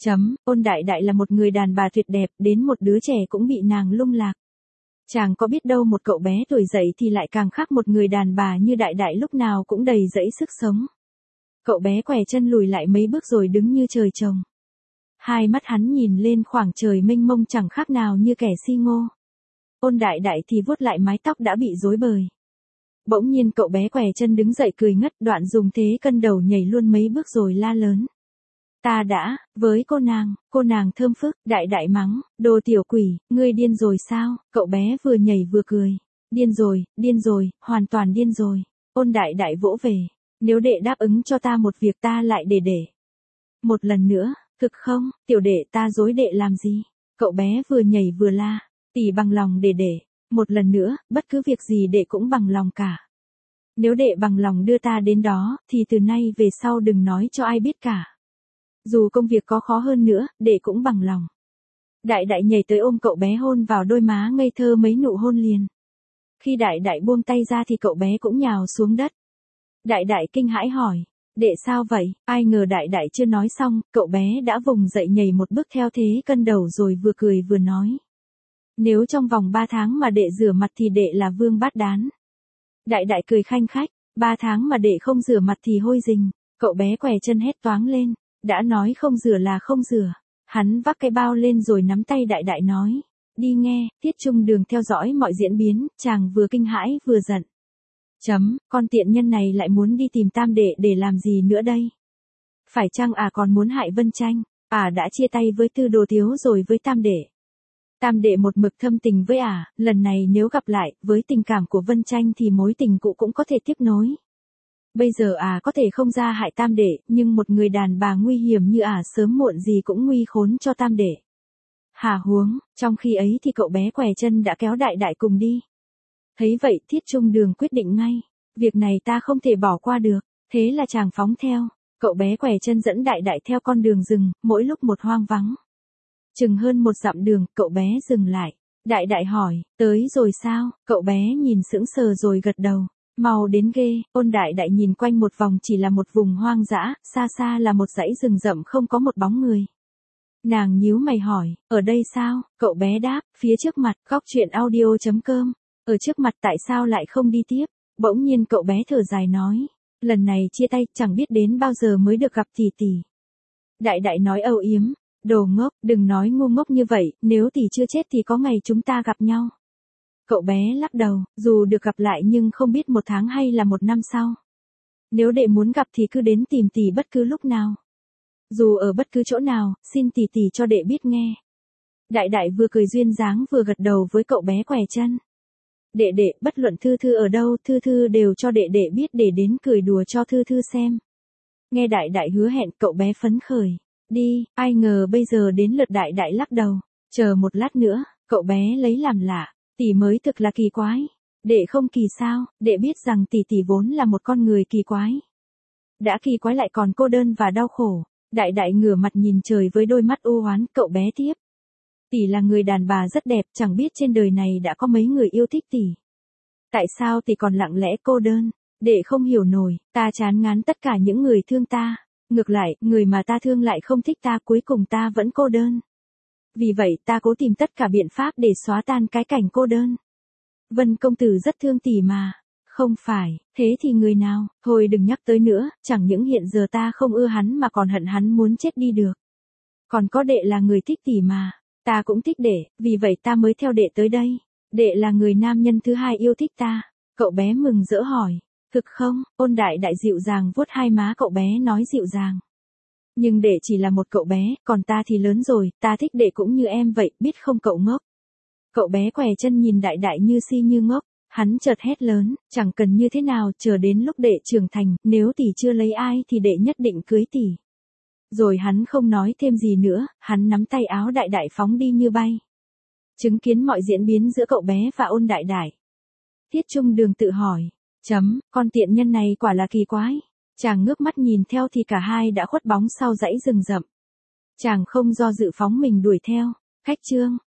Ôn đại đại là một người đàn bà tuyệt đẹp, đến một đứa trẻ cũng bị nàng lung lạc. Chàng có biết đâu một cậu bé tuổi dậy thì lại càng khác một người đàn bà như đại đại lúc nào cũng đầy dẫy sức sống. Cậu bé què chân lùi lại mấy bước rồi đứng như trời trồng. Hai mắt hắn nhìn lên khoảng trời mênh mông chẳng khác nào như kẻ si ngô. Ôn đại đại thì vuốt lại mái tóc đã bị rối bời. Bỗng nhiên cậu bé què chân đứng dậy cười ngất, đoạn dùng thế cân đầu nhảy luôn mấy bước rồi la lớn. Ta đã, với cô nàng thơm phức, đại đại mắng, đồ tiểu quỷ, ngươi điên rồi sao? Cậu bé vừa nhảy vừa cười. Điên rồi, hoàn toàn điên rồi. Ôn đại đại vỗ về. Nếu đệ đáp ứng cho ta một việc ta lại để. Một lần nữa, thực không, tiểu đệ ta dối đệ làm gì? Cậu bé vừa nhảy vừa la, tỷ bằng lòng để. Một lần nữa, bất cứ việc gì đệ cũng bằng lòng cả. Nếu đệ bằng lòng đưa ta đến đó, thì từ nay về sau đừng nói cho ai biết cả. Dù công việc có khó hơn nữa, đệ cũng bằng lòng. Đại đại nhảy tới ôm cậu bé hôn vào đôi má ngây thơ mấy nụ hôn liền. Khi đại đại buông tay ra thì cậu bé cũng nhào xuống đất. Đại đại kinh hãi hỏi. Đệ sao vậy? Ai ngờ đại đại chưa nói xong, cậu bé đã vùng dậy nhảy một bước theo thế cân đầu rồi vừa cười vừa nói. Nếu trong vòng 3 tháng mà đệ rửa mặt thì đệ là vương bát đán. Đại đại cười khanh khách. 3 tháng mà đệ không rửa mặt thì hôi rình. Cậu bé què chân hét toáng lên. Đã nói không rửa là không rửa. Hắn vác cái bao lên rồi nắm tay đại đại nói. Đi nghe, Tiết Trung Đường theo dõi mọi diễn biến, chàng vừa kinh hãi vừa giận. Con tiện nhân này lại muốn đi tìm tam đệ để làm gì nữa đây? Phải chăng còn muốn hại Vân Tranh? Đã chia tay với Tư Đồ Thiếu rồi với tam đệ. Tam đệ một mực thâm tình với lần này nếu gặp lại, với tình cảm của Vân Tranh thì mối tình cũ cũng có thể tiếp nối. Bây giờ có thể không ra hại tam đệ, nhưng một người đàn bà nguy hiểm như sớm muộn gì cũng nguy khốn cho tam đệ. Hà huống, trong khi ấy thì cậu bé què chân đã kéo đại đại cùng đi. Thấy vậy Thiết Trung Đường quyết định ngay, việc này ta không thể bỏ qua được, thế là chàng phóng theo. Cậu bé què chân dẫn đại đại theo con đường rừng, mỗi lúc một hoang vắng. Chừng hơn 1 dặm đường, cậu bé dừng lại. Đại đại hỏi, tới rồi sao? Cậu bé nhìn sững sờ rồi gật đầu. Mau đến ghê. Ôn đại đại nhìn quanh một vòng chỉ là một vùng hoang dã, xa xa là một dãy rừng rậm không có một bóng người. Nàng nhíu mày hỏi, ở đây sao? Cậu bé đáp, phía trước mặt, góc truyện audio.com. Ở trước mặt tại sao lại không đi tiếp? Bỗng nhiên cậu bé thở dài nói, lần này chia tay, chẳng biết đến bao giờ mới được gặp tỷ tỷ. Đại đại nói âu yếm, đồ ngốc, đừng nói ngu ngốc như vậy, nếu tỷ chưa chết thì có ngày chúng ta gặp nhau. Cậu bé lắc đầu, dù được gặp lại nhưng không biết 1 tháng hay là 1 năm sau. Nếu đệ muốn gặp thì cứ đến tìm tỷ bất cứ lúc nào. Dù ở bất cứ chỗ nào, xin tỷ tỷ cho đệ biết nghe. Đại đại vừa cười duyên dáng vừa gật đầu với cậu bé què chân. Đệ đệ, bất luận Thư Thư ở đâu, Thư Thư đều cho đệ đệ biết để đến cười đùa cho Thư Thư xem. Nghe đại đại hứa hẹn, cậu bé phấn khởi. Đi, ai ngờ bây giờ đến lượt đại đại lắc đầu. Chờ một lát nữa, cậu bé lấy làm lạ. Tỷ mới thực là kỳ quái. Đệ không kỳ sao, đệ biết rằng tỷ tỷ vốn là một con người kỳ quái. Đã kỳ quái lại còn cô đơn và đau khổ. Đại đại ngửa mặt nhìn trời với đôi mắt u oán, cậu bé tiếp. Tỷ là người đàn bà rất đẹp, chẳng biết trên đời này đã có mấy người yêu thích tỷ. Tại sao tỷ còn lặng lẽ cô đơn? Đệ không hiểu nổi, ta chán ngán tất cả những người thương ta. Ngược lại, người mà ta thương lại không thích ta, cuối cùng ta vẫn cô đơn. Vì vậy ta cố tìm tất cả biện pháp để xóa tan cái cảnh cô đơn. Vân công tử rất thương tỷ mà. Không phải, thế thì người nào? Thôi đừng nhắc tới nữa, chẳng những hiện giờ ta không ưa hắn mà còn hận hắn muốn chết đi được. Còn có đệ là người thích tỷ mà. Ta cũng thích đệ, vì vậy ta mới theo đệ tới đây. Đệ là người nam nhân thứ hai yêu thích ta. Cậu bé mừng rỡ hỏi. Thực không? Ôn đại đại dịu dàng vuốt hai má cậu bé nói dịu dàng. Nhưng đệ chỉ là một cậu bé, còn ta thì lớn rồi, ta thích đệ cũng như em vậy, biết không cậu ngốc. Cậu bé què chân nhìn đại đại như si như ngốc. Hắn chợt hét lớn, chẳng cần như thế nào, chờ đến lúc đệ trưởng thành, nếu tỷ chưa lấy ai thì đệ nhất định cưới tỷ. Rồi hắn không nói thêm gì nữa, hắn nắm tay áo đại đại phóng đi như bay. Chứng kiến mọi diễn biến giữa cậu bé và ôn đại đại. Tiết Trung Đường tự hỏi, con tiện nhân này quả là kỳ quái. Chàng ngước mắt nhìn theo thì cả hai đã khuất bóng sau dãy rừng rậm. Chàng không do dự phóng mình đuổi theo. Khách Trương,